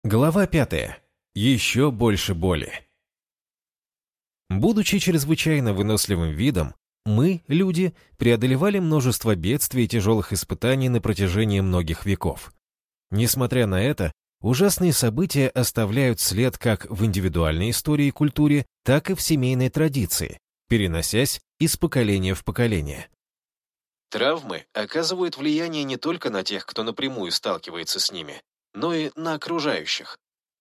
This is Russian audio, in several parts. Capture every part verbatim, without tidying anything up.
Глава пятая. Еще больше боли. Будучи чрезвычайно выносливым видом, мы, люди, преодолевали множество бедствий и тяжелых испытаний на протяжении многих веков. Несмотря на это, ужасные события оставляют след как в индивидуальной истории и культуре, так и в семейной традиции, переносясь из поколения в поколение. Травмы оказывают влияние не только на тех, кто напрямую сталкивается с ними, но и на окружающих.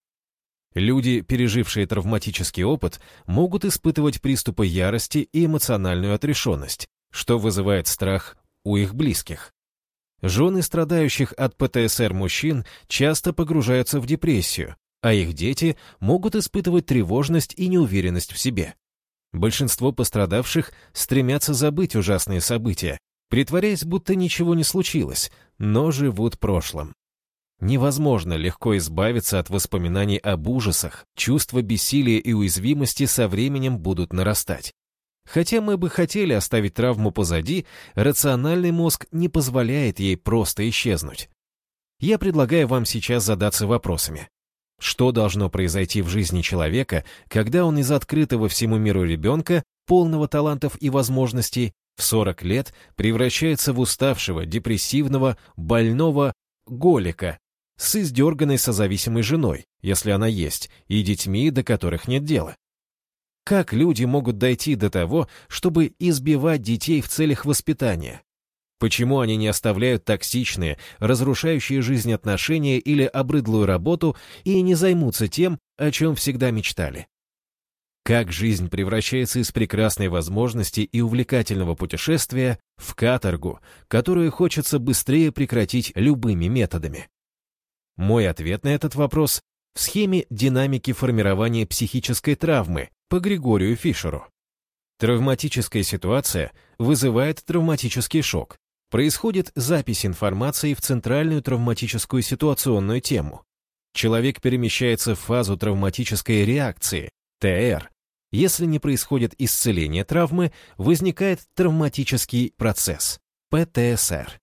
Люди, пережившие травматический опыт, могут испытывать приступы ярости и эмоциональную отрешенность, что вызывает страх у их близких. Жены страдающих от пэ тэ эс эр мужчин часто погружаются в депрессию, а их дети могут испытывать тревожность и неуверенность в себе. Большинство пострадавших стремятся забыть ужасные события, притворяясь, будто ничего не случилось, но живут прошлым. Невозможно легко избавиться от воспоминаний об ужасах, чувства бессилия и уязвимости со временем будут нарастать. Хотя мы бы хотели оставить травму позади, рациональный мозг не позволяет ей просто исчезнуть. Я предлагаю вам сейчас задаться вопросами. Что должно произойти в жизни человека, когда он из открытого всему миру ребенка, полного талантов и возможностей, в сорок лет превращается в уставшего, депрессивного, больного голика, с издерганной созависимой женой, если она есть, и детьми, до которых нет дела? Как люди могут дойти до того, чтобы избивать детей в целях воспитания? Почему они не оставляют токсичные, разрушающие жизнь отношения или обрыдлую работу и не займутся тем, о чем всегда мечтали? Как жизнь превращается из прекрасной возможности и увлекательного путешествия в каторгу, которую хочется быстрее прекратить любыми методами? Мой ответ на этот вопрос в схеме динамики формирования психической травмы по Григорию Фишеру. Травматическая ситуация вызывает травматический шок. Происходит запись информации в центральную травматическую ситуационную тему. Человек перемещается в фазу травматической реакции, тэ эр. Если не происходит исцеление травмы, возникает травматический процесс, пэ тэ эс эр.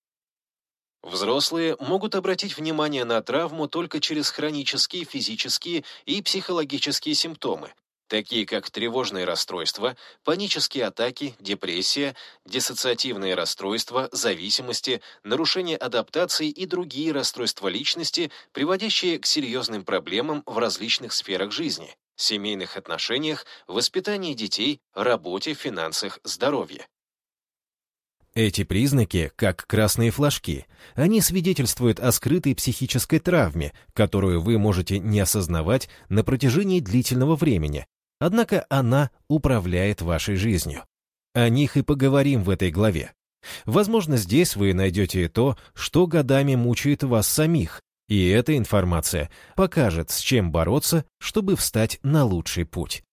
Взрослые могут обратить внимание на травму только через хронические физические и психологические симптомы, такие как тревожные расстройства, панические атаки, депрессия, диссоциативные расстройства, зависимости, нарушение адаптации и другие расстройства личности, приводящие к серьезным проблемам в различных сферах жизни, семейных отношениях, воспитании детей, работе, финансах, здоровье. Эти признаки, как красные флажки, они свидетельствуют о скрытой психической травме, которую вы можете не осознавать на протяжении длительного времени, однако она управляет вашей жизнью. О них и поговорим в этой главе. Возможно, здесь вы найдете и то, что годами мучает вас самих, и эта информация покажет, с чем бороться, чтобы встать на лучший путь.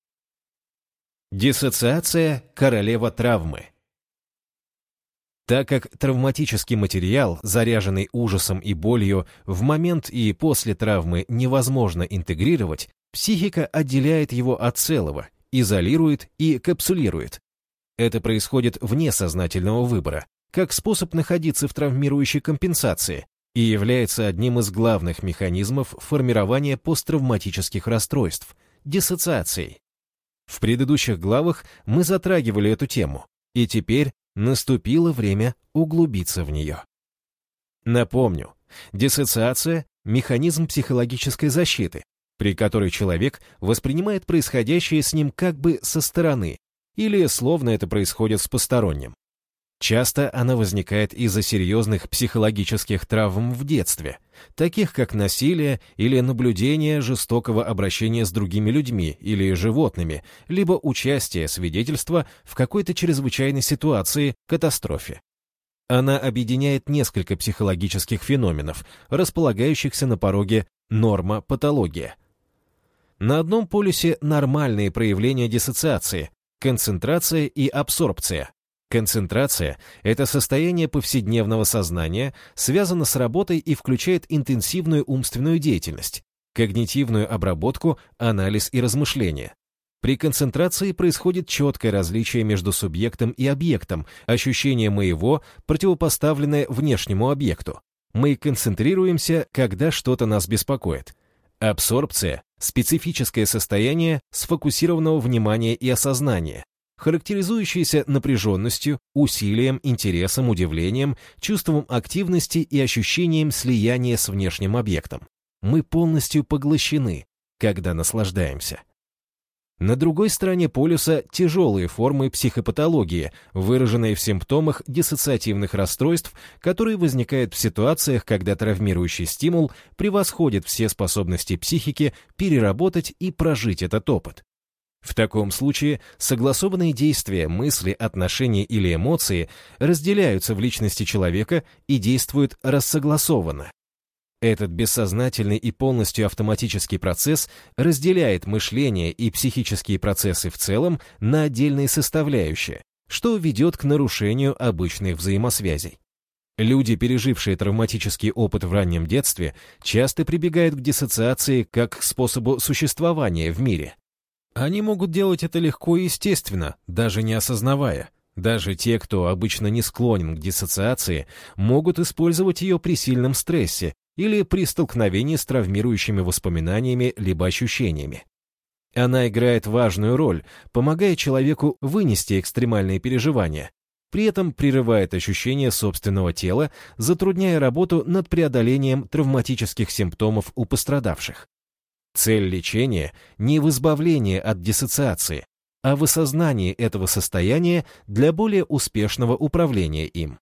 Диссоциация – королева травмы. Так как травматический материал, заряженный ужасом и болью, в момент и после травмы невозможно интегрировать, психика отделяет его от целого, изолирует и капсулирует. Это происходит вне сознательного выбора, как способ находиться в травмирующей компенсации, и является одним из главных механизмов формирования посттравматических расстройств – диссоциацией. В предыдущих главах мы затрагивали эту тему, и теперь наступило время углубиться в нее. Напомню, диссоциация – механизм психологической защиты, при которой человек воспринимает происходящее с ним как бы со стороны, или словно это происходит с посторонним. Часто она возникает из-за серьезных психологических травм в детстве, таких как насилие или наблюдение жестокого обращения с другими людьми или животными, либо участие свидетельства в какой-то чрезвычайной ситуации, катастрофе. Она объединяет несколько психологических феноменов, располагающихся на пороге норма-патология. На одном полюсе нормальные проявления диссоциации, концентрация и абсорбция. Концентрация – это состояние повседневного сознания, связано с работой и включает интенсивную умственную деятельность, когнитивную обработку, анализ и размышления. При концентрации происходит четкое различие между субъектом и объектом, ощущение моего, противопоставленное внешнему объекту. Мы концентрируемся, когда что-то нас беспокоит. Абсорбция – специфическое состояние сфокусированного внимания и осознания, характеризующееся напряженностью, усилием, интересом, удивлением, чувством активности и ощущением слияния с внешним объектом. Мы полностью поглощены, когда наслаждаемся. На другой стороне полюса тяжелые формы психопатологии, выраженные в симптомах диссоциативных расстройств, которые возникают в ситуациях, когда травмирующий стимул превосходит все способности психики переработать и прожить этот опыт. В таком случае согласованные действия, мысли, отношения или эмоции разделяются в личности человека и действуют рассогласованно. Этот бессознательный и полностью автоматический процесс разделяет мышление и психические процессы в целом на отдельные составляющие, что ведет к нарушению обычных взаимосвязей. Люди, пережившие травматический опыт в раннем детстве, часто прибегают к диссоциации как к способу существования в мире. Они могут делать это легко и естественно, даже не осознавая. Даже те, кто обычно не склонен к диссоциации, могут использовать ее при сильном стрессе или при столкновении с травмирующими воспоминаниями либо ощущениями. Она играет важную роль, помогая человеку вынести экстремальные переживания, при этом прерывает ощущение собственного тела, затрудняя работу над преодолением травматических симптомов у пострадавших. Цель лечения не в избавлении от диссоциации, а в осознании этого состояния для более успешного управления им.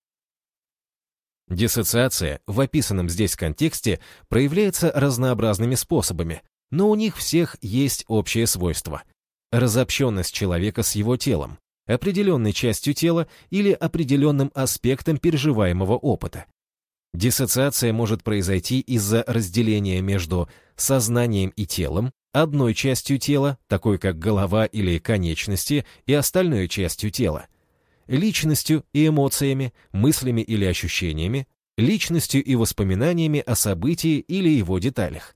Диссоциация в описанном здесь контексте проявляется разнообразными способами, но у них всех есть общее свойство – разобщенность человека с его телом, определенной частью тела или определенным аспектом переживаемого опыта. Диссоциация может произойти из-за разделения между сознанием и телом, одной частью тела, такой как голова или конечности, и остальной частью тела, личностью и эмоциями, мыслями или ощущениями, личностью и воспоминаниями о событии или его деталях.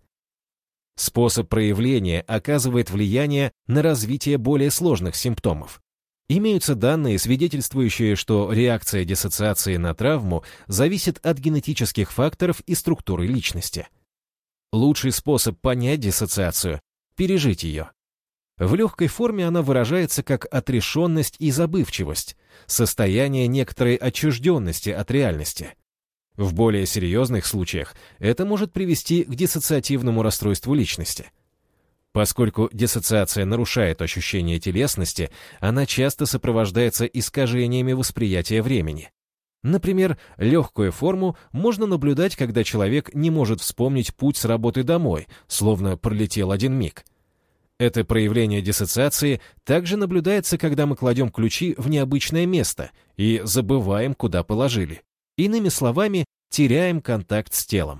Способ проявления оказывает влияние на развитие более сложных симптомов. Имеются данные, свидетельствующие, что реакция диссоциации на травму зависит от генетических факторов и структуры личности. Лучший способ понять диссоциацию – пережить ее. В легкой форме она выражается как отрешенность и забывчивость, состояние некоторой отчужденности от реальности. В более серьезных случаях это может привести к диссоциативному расстройству личности. Поскольку диссоциация нарушает ощущение телесности, она часто сопровождается искажениями восприятия времени. Например, легкую форму можно наблюдать, когда человек не может вспомнить путь с работы домой, словно пролетел один миг. Это проявление диссоциации также наблюдается, когда мы кладем ключи в необычное место и забываем, куда положили. Иными словами, теряем контакт с телом.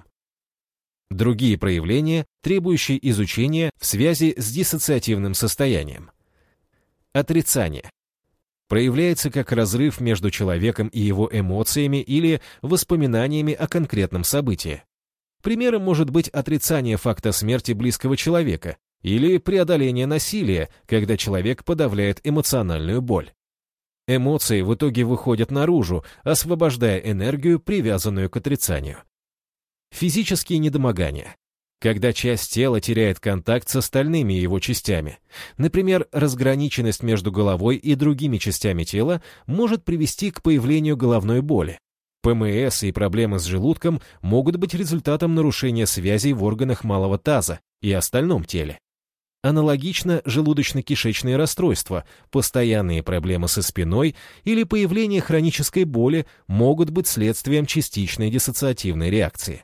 Другие проявления, требующие изучения в связи с диссоциативным состоянием. Отрицание. Проявляется как разрыв между человеком и его эмоциями или воспоминаниями о конкретном событии. Примером может быть отрицание факта смерти близкого человека или преодоление насилия, когда человек подавляет эмоциональную боль. Эмоции в итоге выходят наружу, освобождая энергию, привязанную к отрицанию. Физические недомогания. Когда часть тела теряет контакт с остальными его частями. Например, разграниченность между головой и другими частями тела может привести к появлению головной боли. ПМС и проблемы с желудком могут быть результатом нарушения связей в органах малого таза и остальном теле. Аналогично желудочно-кишечные расстройства, постоянные проблемы со спиной или появление хронической боли могут быть следствием частичной диссоциативной реакции.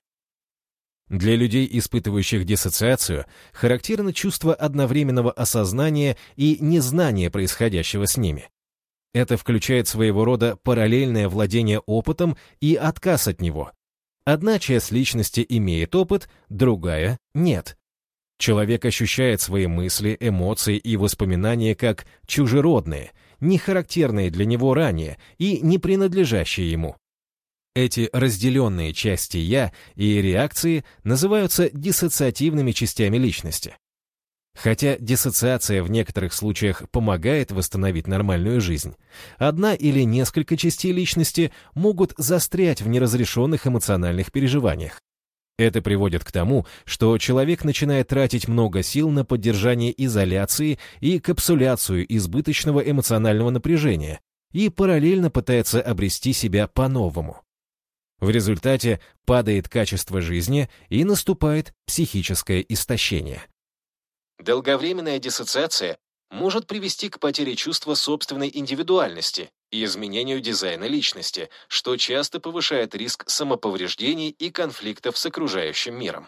Для людей, испытывающих диссоциацию, характерно чувство одновременного осознания и незнания происходящего с ними. Это включает своего рода параллельное владение опытом и отказ от него. Одна часть личности имеет опыт, другая – нет. Человек ощущает свои мысли, эмоции и воспоминания как чужеродные, не характерные для него ранее и не принадлежащие ему. Эти разделенные части «я» и реакции называются диссоциативными частями личности. Хотя диссоциация в некоторых случаях помогает восстановить нормальную жизнь, одна или несколько частей личности могут застрять в неразрешенных эмоциональных переживаниях. Это приводит к тому, что человек начинает тратить много сил на поддержание изоляции и капсуляцию избыточного эмоционального напряжения и параллельно пытается обрести себя по-новому. В результате падает качество жизни и наступает психическое истощение. Долговременная диссоциация может привести к потере чувства собственной индивидуальности и изменению дизайна личности, что часто повышает риск самоповреждений и конфликтов с окружающим миром.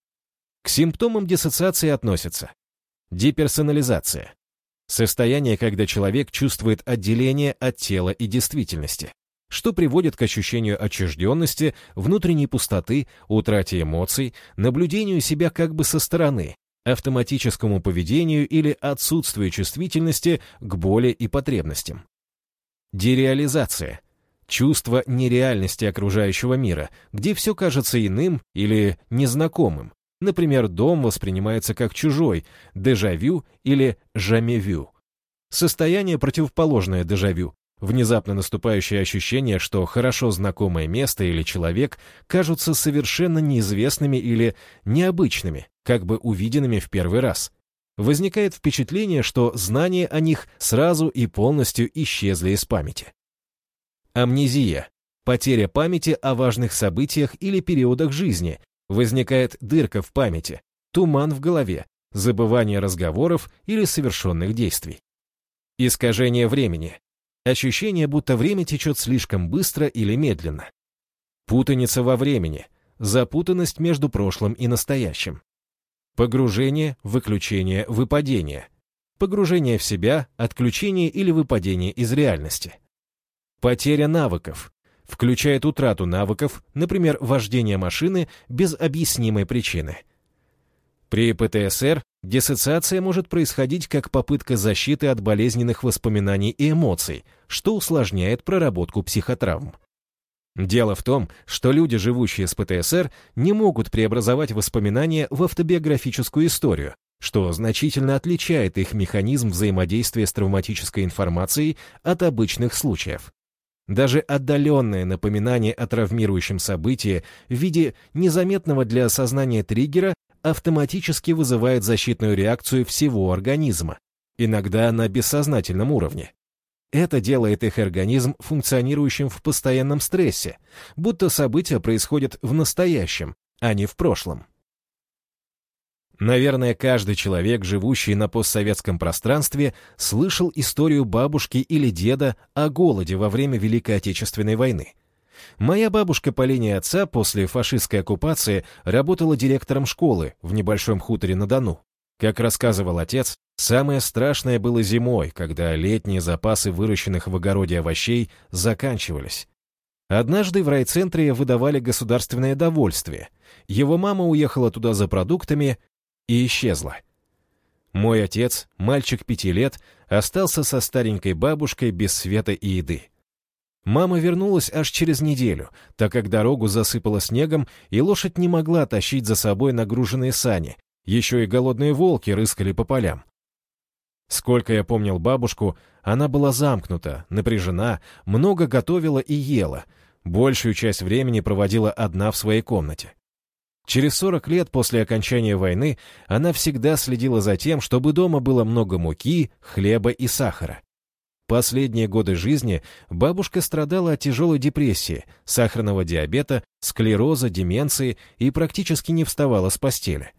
К симптомам диссоциации относятся деперсонализация – состояние, когда человек чувствует отделение от тела и действительности, что приводит к ощущению отчужденности, внутренней пустоты, утрате эмоций, наблюдению себя как бы со стороны, автоматическому поведению или отсутствию чувствительности к боли и потребностям. Дереализация – чувство нереальности окружающего мира, где все кажется иным или незнакомым. Например, дом воспринимается как чужой, дежавю или жамевю. Состояние, противоположное дежавю, внезапно наступающее ощущение, что хорошо знакомое место или человек кажутся совершенно неизвестными или необычными, как бы увиденными в первый раз. Возникает впечатление, что знания о них сразу и полностью исчезли из памяти. Амнезия – потеря памяти о важных событиях или периодах жизни. Возникает дырка в памяти, туман в голове, забывание разговоров или совершенных действий. Искажение времени – ощущение, будто время течет слишком быстро или медленно. Путаница во времени – запутанность между прошлым и настоящим. Погружение, выключение, выпадение. Погружение в себя, отключение или выпадение из реальности. Потеря навыков. Включает утрату навыков, например, вождение машины без объяснимой причины. При ПТСР диссоциация может происходить как попытка защиты от болезненных воспоминаний и эмоций, что усложняет проработку психотравм. Дело в том, что люди, живущие с ПТСР, не могут преобразовать воспоминания в автобиографическую историю, что значительно отличает их механизм взаимодействия с травматической информацией от обычных случаев. Даже отдаленное напоминание о травмирующем событии в виде незаметного для сознания триггера автоматически вызывает защитную реакцию всего организма, иногда на бессознательном уровне. Это делает их организм функционирующим в постоянном стрессе, будто события происходят в настоящем, а не в прошлом. Наверное, каждый человек, живущий на постсоветском пространстве, слышал историю бабушки или деда о голоде во время Великой Отечественной войны. Моя бабушка по линии отца после фашистской оккупации работала директором школы в небольшом хуторе на Дону. Как рассказывал отец, самое страшное было зимой, когда летние запасы выращенных в огороде овощей заканчивались. Однажды в райцентре выдавали государственное довольствие. Его мама уехала туда за продуктами и исчезла. Мой отец, мальчик пяти лет, остался со старенькой бабушкой без света и еды. Мама вернулась аж через неделю, так как дорогу засыпало снегом, и лошадь не могла тащить за собой нагруженные сани. Еще и голодные волки рыскали по полям. Сколько я помнил бабушку, она была замкнута, напряжена, много готовила и ела, большую часть времени проводила одна в своей комнате. Через сорок лет после окончания войны она всегда следила за тем, чтобы дома было много муки, хлеба и сахара. Последние годы жизни бабушка страдала от тяжелой депрессии, сахарного диабета, склероза, деменции и практически не вставала с постели.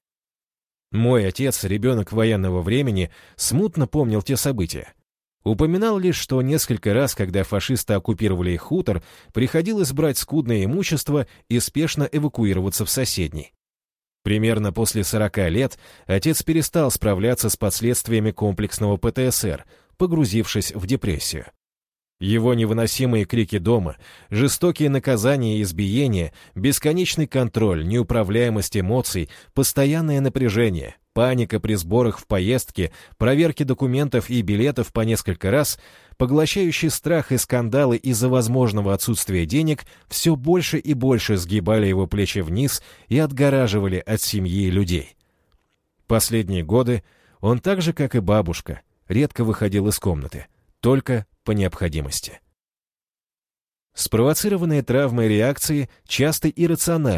Мой отец, ребенок военного времени, смутно помнил те события. Упоминал лишь, что несколько раз, когда фашисты оккупировали их хутор, приходилось брать скудное имущество и спешно эвакуироваться в соседний. Примерно после сорока лет отец перестал справляться с последствиями комплексного ПТСР, погрузившись в депрессию. Его невыносимые крики дома, жестокие наказания и избиения, бесконечный контроль, неуправляемость эмоций, постоянное напряжение, паника при сборах в поездке, проверки документов и билетов по несколько раз, поглощающий страх и скандалы из-за возможного отсутствия денег все больше и больше сгибали его плечи вниз и отгораживали от семьи и людей. Последние годы он так же, как и бабушка, редко выходил из комнаты, только по необходимости. Спровоцированные травмой реакции часто иррациональны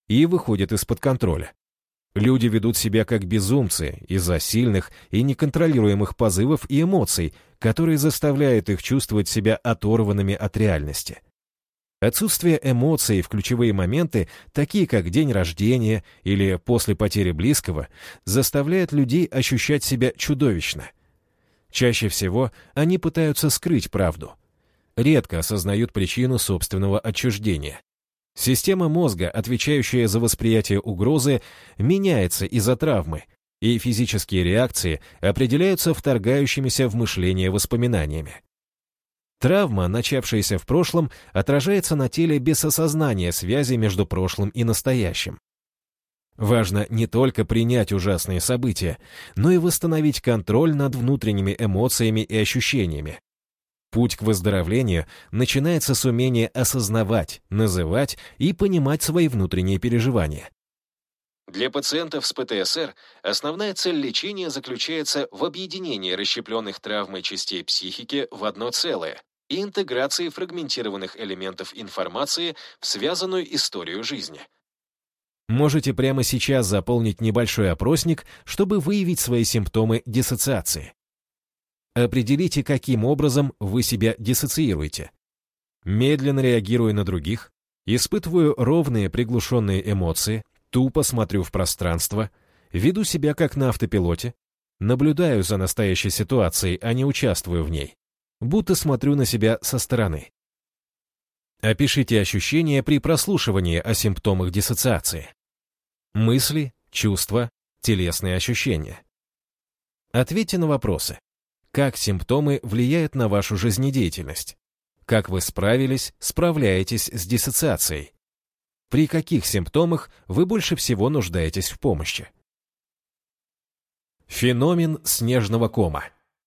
и выходит из-под контроля. Люди ведут себя как безумцы из-за сильных и неконтролируемых позывов и эмоций, которые заставляют их чувствовать себя оторванными от реальности. Отсутствие эмоций в ключевые моменты, такие как день рождения или после потери близкого, заставляет людей ощущать себя чудовищно. Чаще всего они пытаются скрыть правду. Редко осознают причину собственного отчуждения. Система мозга, отвечающая за восприятие угрозы, меняется из-за травмы, и физические реакции определяются вторгающимися в мышление воспоминаниями. Травма, начавшаяся в прошлом, отражается на теле без осознания связи между прошлым и настоящим. Важно не только принять ужасные события, но и восстановить контроль над внутренними эмоциями и ощущениями. Путь к выздоровлению начинается с умения осознавать, называть и понимать свои внутренние переживания. Для пациентов с ПТСР основная цель лечения заключается в объединении расщепленных травмой частей психики в одно целое и интеграции фрагментированных элементов информации в связанную историю жизни. Можете прямо сейчас заполнить небольшой опросник, чтобы выявить свои симптомы диссоциации. Определите, каким образом вы себя диссоциируете. Медленно реагирую на других, испытываю ровные приглушенные эмоции, тупо смотрю в пространство, веду себя как на автопилоте, наблюдаю за настоящей ситуацией, а не участвую в ней, будто смотрю на себя со стороны. Опишите ощущения при прослушивании о симптомах диссоциации. Мысли, чувства, телесные ощущения. Ответьте на вопросы. Как симптомы влияют на вашу жизнедеятельность? Как вы справились, справляетесь с диссоциацией? При каких симптомах вы больше всего нуждаетесь в помощи? Феномен снежного кома.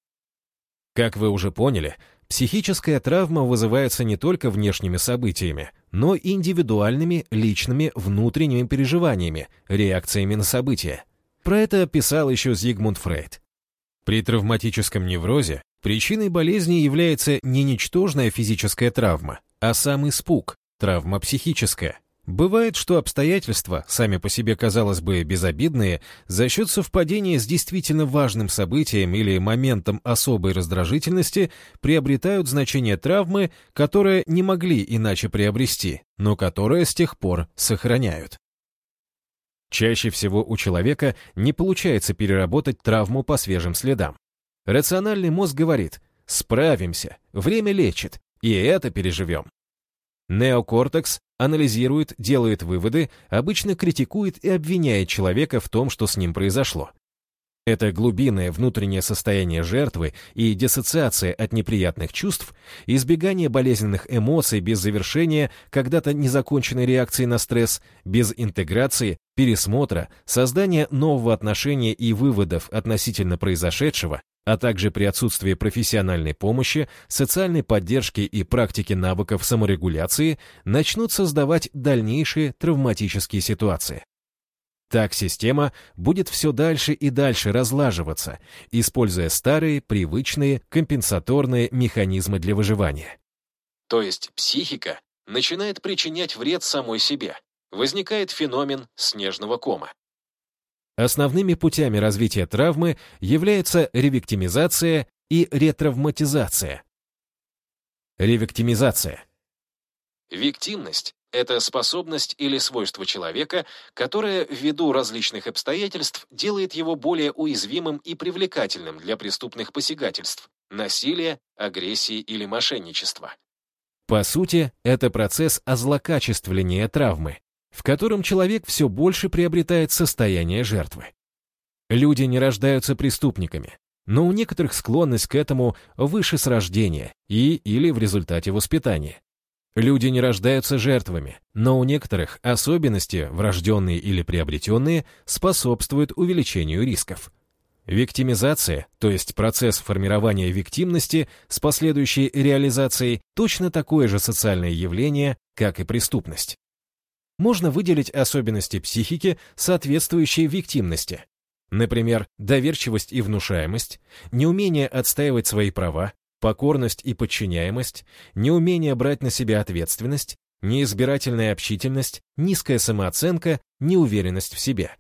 Как вы уже поняли, психическая травма вызывается не только внешними событиями, но и индивидуальными, личными, внутренними переживаниями, реакциями на события. Про это писал еще Зигмунд Фрейд. При травматическом неврозе причиной болезни является не ничтожная физическая травма, а сам испуг, травма психическая. Бывает, что обстоятельства, сами по себе, казалось бы, безобидные, за счет совпадения с действительно важным событием или моментом особой раздражительности приобретают значение травмы, которое не могли иначе приобрести, но которое с тех пор сохраняют. Чаще всего у человека не получается переработать травму по свежим следам. Рациональный мозг говорит: справимся, время лечит, и это переживем. Неокортекс анализирует, делает выводы, обычно критикует и обвиняет человека в том, что с ним произошло. Это глубинное внутреннее состояние жертвы и диссоциация от неприятных чувств, избегание болезненных эмоций без завершения когда-то незаконченной реакции на стресс, без интеграции, пересмотра, создания нового отношения и выводов относительно произошедшего, а также при отсутствии профессиональной помощи, социальной поддержки и практики навыков саморегуляции начнут создавать дальнейшие травматические ситуации. Так система будет все дальше и дальше разлаживаться, используя старые, привычные, компенсаторные механизмы для выживания. То есть психика начинает причинять вред самой себе. Возникает феномен снежного кома. Основными путями развития травмы являются ревиктимизация и ретравматизация. Ревиктимизация. Виктимность — это способность или свойство человека, которое ввиду различных обстоятельств делает его более уязвимым и привлекательным для преступных посягательств, насилия, агрессии или мошенничества. По сути, это процесс озлокачествления травмы, в котором человек все больше приобретает состояние жертвы. Люди не рождаются преступниками, но у некоторых склонность к этому выше с рождения и или в результате воспитания. Люди не рождаются жертвами, но у некоторых особенности, врожденные или приобретенные, способствуют увеличению рисков. Виктимизация, то есть процесс формирования виктимности с последующей реализацией, точно такое же социальное явление, как и преступность. Можно выделить особенности психики, соответствующие виктимности. Например, доверчивость и внушаемость, неумение отстаивать свои права, покорность и подчиняемость, неумение брать на себя ответственность, неизбирательная общительность, низкая самооценка, неуверенность в себе.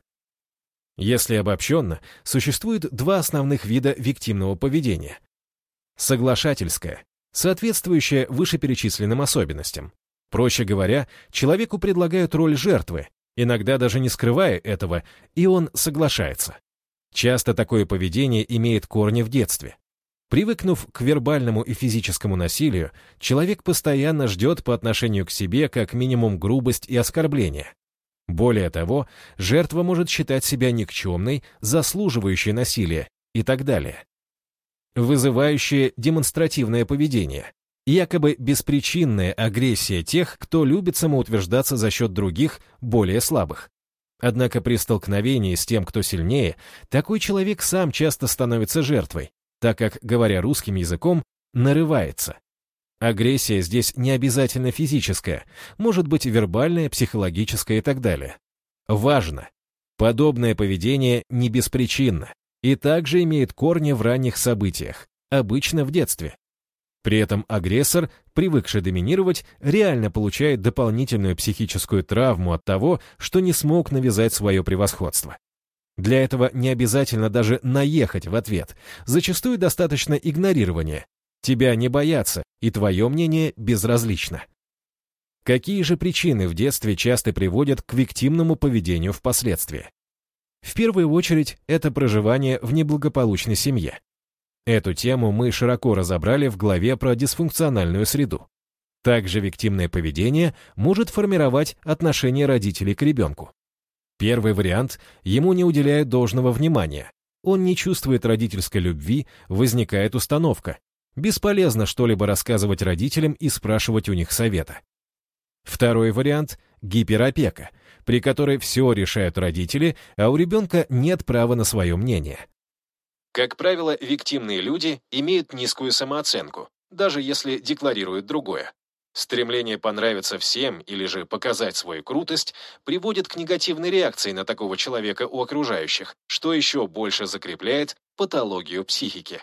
Если обобщенно, существует два основных вида виктимного поведения. Соглашательское, соответствующее вышеперечисленным особенностям. Проще говоря, человеку предлагают роль жертвы, иногда даже не скрывая этого, и он соглашается. Часто такое поведение имеет корни в детстве. Привыкнув к вербальному и физическому насилию, человек постоянно ждет по отношению к себе как минимум грубость и оскорбление. Более того, жертва может считать себя никчемной, заслуживающей насилия и так далее. Вызывающее демонстративное поведение. Якобы беспричинная агрессия тех, кто любит самоутверждаться за счет других, более слабых. Однако при столкновении с тем, кто сильнее, такой человек сам часто становится жертвой, так как, говоря русским языком, нарывается. Агрессия здесь не обязательно физическая, может быть вербальная, психологическая и так далее. Важно! Подобное поведение не беспричинно и также имеет корни в ранних событиях, обычно в детстве. При этом агрессор, привыкший доминировать, реально получает дополнительную психическую травму от того, что не смог навязать свое превосходство. Для этого не обязательно даже наехать в ответ, зачастую достаточно игнорирования. Тебя не боятся, и твое мнение безразлично. Какие же причины в детстве часто приводят к виктимному поведению впоследствии? В первую очередь, это проживание в неблагополучной семье. Эту тему мы широко разобрали в главе про дисфункциональную среду. Также виктимное поведение может формировать отношение родителей к ребенку. Первый вариант – ему не уделяют должного внимания. Он не чувствует родительской любви, возникает установка. Бесполезно что-либо рассказывать родителям и спрашивать у них совета. Второй вариант – гиперопека, при которой все решают родители, а у ребенка нет права на свое мнение. Как правило, виктимные люди имеют низкую самооценку, даже если декларируют другое. Стремление понравиться всем или же показать свою крутость приводит к негативной реакции на такого человека у окружающих, что еще больше закрепляет патологию психики.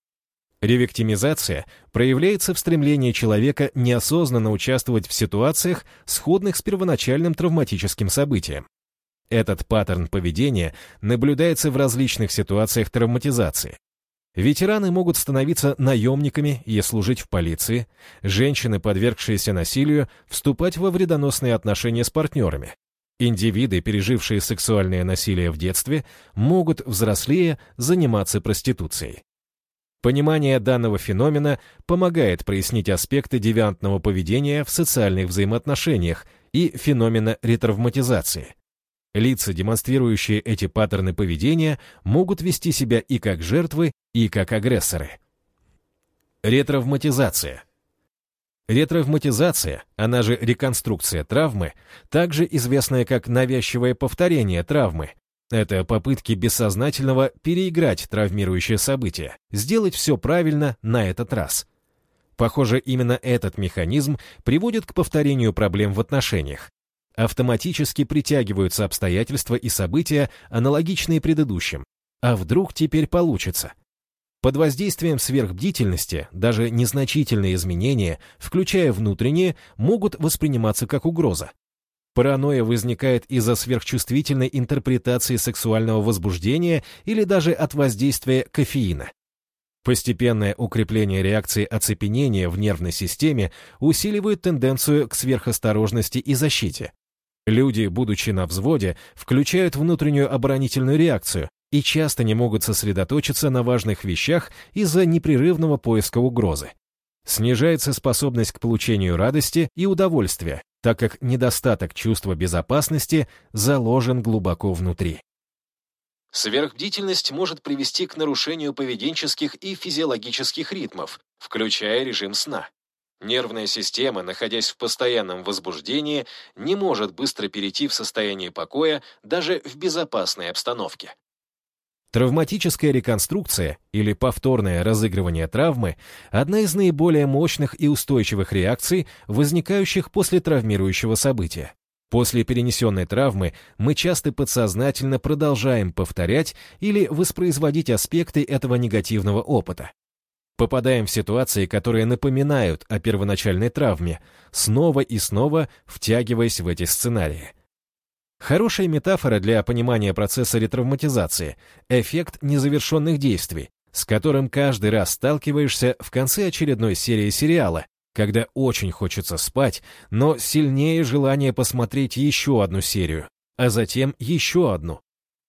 Ревиктимизация проявляется в стремлении человека неосознанно участвовать в ситуациях, сходных с первоначальным травматическим событием. Этот паттерн поведения наблюдается в различных ситуациях травматизации. Ветераны могут становиться наемниками и служить в полиции, женщины, подвергшиеся насилию, вступать во вредоносные отношения с партнерами. Индивиды, пережившие сексуальное насилие в детстве, могут, взрослея, заниматься проституцией. Понимание данного феномена помогает прояснить аспекты девиантного поведения в социальных взаимоотношениях и феномена ретравматизации. Лица, демонстрирующие эти паттерны поведения, могут вести себя и как жертвы, и как агрессоры. Ретравматизация. Ретравматизация, она же реконструкция травмы, также известная как навязчивое повторение травмы. Это попытки бессознательного переиграть травмирующее событие, сделать все правильно на этот раз. Похоже, именно этот механизм приводит к повторению проблем в отношениях. Автоматически притягиваются обстоятельства и события, аналогичные предыдущим. А вдруг теперь получится? Под воздействием сверхбдительности даже незначительные изменения, включая внутренние, могут восприниматься как угроза. Паранойя возникает из-за сверхчувствительной интерпретации сексуального возбуждения или даже от воздействия кофеина. Постепенное укрепление реакции оцепенения в нервной системе усиливает тенденцию к сверхосторожности и защите. Люди, будучи на взводе, включают внутреннюю оборонительную реакцию и часто не могут сосредоточиться на важных вещах из-за непрерывного поиска угрозы. Снижается способность к получению радости и удовольствия, так как недостаток чувства безопасности заложен глубоко внутри. Сверхбдительность может привести к нарушению поведенческих и физиологических ритмов, включая режим сна. Нервная система, находясь в постоянном возбуждении, не может быстро перейти в состояние покоя даже в безопасной обстановке. Травматическая реконструкция или повторное разыгрывание травмы – одна из наиболее мощных и устойчивых реакций, возникающих после травмирующего события. После перенесенной травмы мы часто подсознательно продолжаем повторять или воспроизводить аспекты этого негативного опыта. Попадаем в ситуации, которые напоминают о первоначальной травме, снова и снова втягиваясь в эти сценарии. Хорошая метафора для понимания процесса ретравматизации – эффект незавершенных действий, с которым каждый раз сталкиваешься в конце очередной серии сериала, когда очень хочется спать, но сильнее желание посмотреть еще одну серию, а затем еще одну.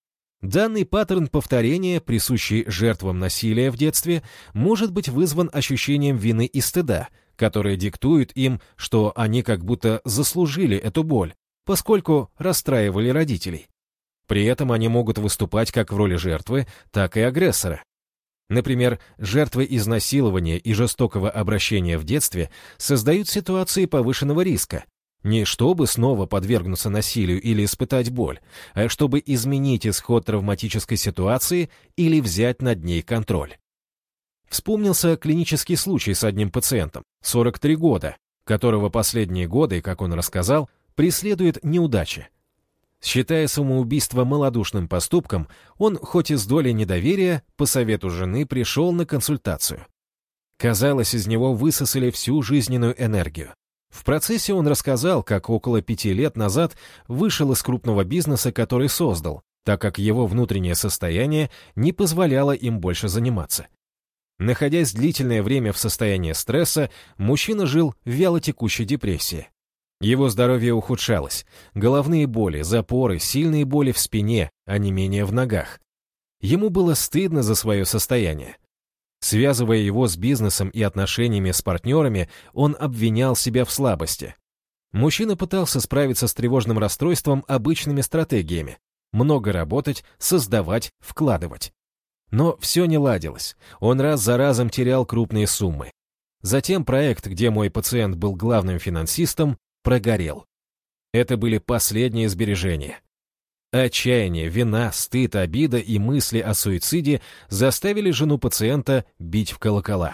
Данный паттерн повторения, присущий жертвам насилия в детстве, может быть вызван ощущением вины и стыда, которое диктует им, что они как будто заслужили эту боль, поскольку расстраивали родителей. При этом они могут выступать как в роли жертвы, так и агрессора. Например, жертвы изнасилования и жестокого обращения в детстве создают ситуации повышенного риска, не чтобы снова подвергнуться насилию или испытать боль, а чтобы изменить исход травматической ситуации или взять над ней контроль. Вспомнился клинический случай с одним пациентом, сорок три года, которого последние годы, как он рассказал, преследует неудачи. Считая самоубийство малодушным поступком, он, хоть и с долей недоверия, по совету жены пришел на консультацию. Казалось, из него высосали всю жизненную энергию. В процессе он рассказал, как около пяти лет назад вышел из крупного бизнеса, который создал, так как его внутреннее состояние не позволяло им больше заниматься. Находясь длительное время в состоянии стресса, мужчина жил в вялотекущей депрессии. Его здоровье ухудшалось, головные боли, запоры, сильные боли в спине, а не менее в ногах. Ему было стыдно за свое состояние. Связывая его с бизнесом и отношениями с партнерами, он обвинял себя в слабости. Мужчина пытался справиться с тревожным расстройством обычными стратегиями: много работать, создавать, вкладывать. Но все не ладилось, он раз за разом терял крупные суммы. Затем проект, где мой пациент был главным финансистом, прогорел. Это были последние сбережения. Отчаяние, вина, стыд, обида и мысли о суициде заставили жену пациента бить в колокола.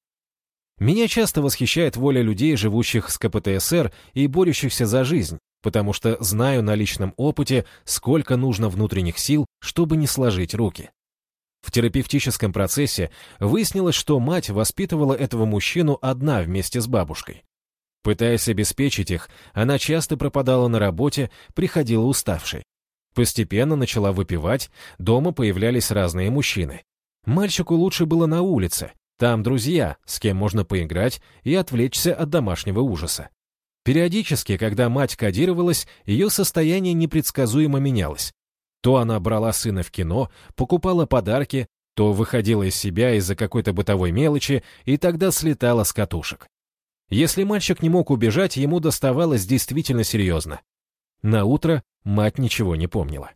Меня часто восхищает воля людей, живущих с ка пэ тэ эс эр и борющихся за жизнь, потому что знаю на личном опыте, сколько нужно внутренних сил, чтобы не сложить руки. В терапевтическом процессе выяснилось, что мать воспитывала этого мужчину одна вместе с бабушкой. Пытаясь обеспечить их, она часто пропадала на работе, приходила уставшей. Постепенно начала выпивать, дома появлялись разные мужчины. Мальчику лучше было на улице, там друзья, с кем можно поиграть и отвлечься от домашнего ужаса. Периодически, когда мать кодировалась, ее состояние непредсказуемо менялось. То она брала сына в кино, покупала подарки, то выходила из себя из-за какой-то бытовой мелочи и тогда слетала с катушек. Если мальчик не мог убежать, ему доставалось действительно серьезно. На утро мать ничего не помнила.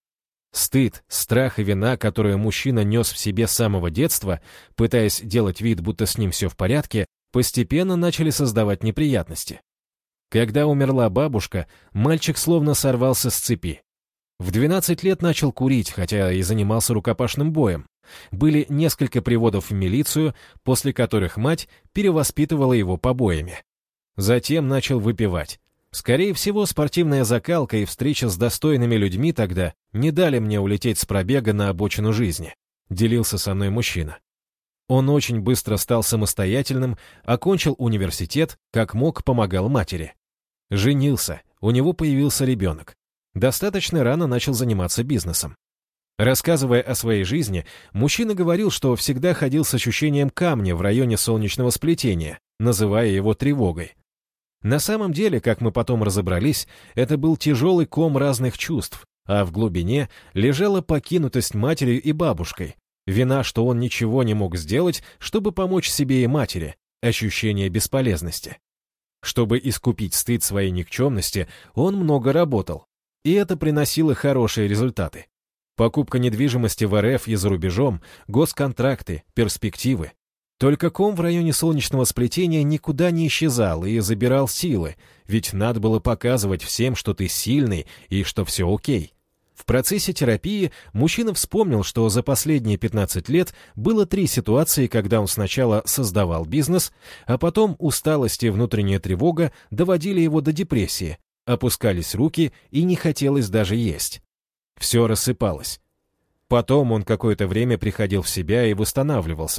Стыд, страх и вина, которые мужчина нес в себе с самого детства, пытаясь делать вид, будто с ним все в порядке, постепенно начали создавать неприятности. Когда умерла бабушка, мальчик словно сорвался с цепи. В двенадцать лет начал курить, хотя и занимался рукопашным боем. Были несколько приводов в милицию, после которых мать перевоспитывала его побоями. Затем начал выпивать. Скорее всего, спортивная закалка и встреча с достойными людьми тогда не дали мне улететь с пробега на обочину жизни, делился со мной мужчина. Он очень быстро стал самостоятельным, окончил университет, как мог, помогал матери. Женился, у него появился ребенок. Достаточно рано начал заниматься бизнесом. Рассказывая о своей жизни, мужчина говорил, что всегда ходил с ощущением камня в районе солнечного сплетения, называя его тревогой. На самом деле, как мы потом разобрались, это был тяжелый ком разных чувств, а в глубине лежала покинутость матерью и бабушкой, вина, что он ничего не мог сделать, чтобы помочь себе и матери, ощущение бесполезности. Чтобы искупить стыд своей никчемности, он много работал, и это приносило хорошие результаты. Покупка недвижимости в эр эф и за рубежом, госконтракты, перспективы. Только ком в районе солнечного сплетения никуда не исчезал и забирал силы, ведь надо было показывать всем, что ты сильный и что все окей. В процессе терапии мужчина вспомнил, что за последние пятнадцать лет было три ситуации, когда он сначала создавал бизнес, а потом усталость и внутренняя тревога доводили его до депрессии, опускались руки и не хотелось даже есть. Все рассыпалось. Потом он какое-то время приходил в себя и восстанавливался.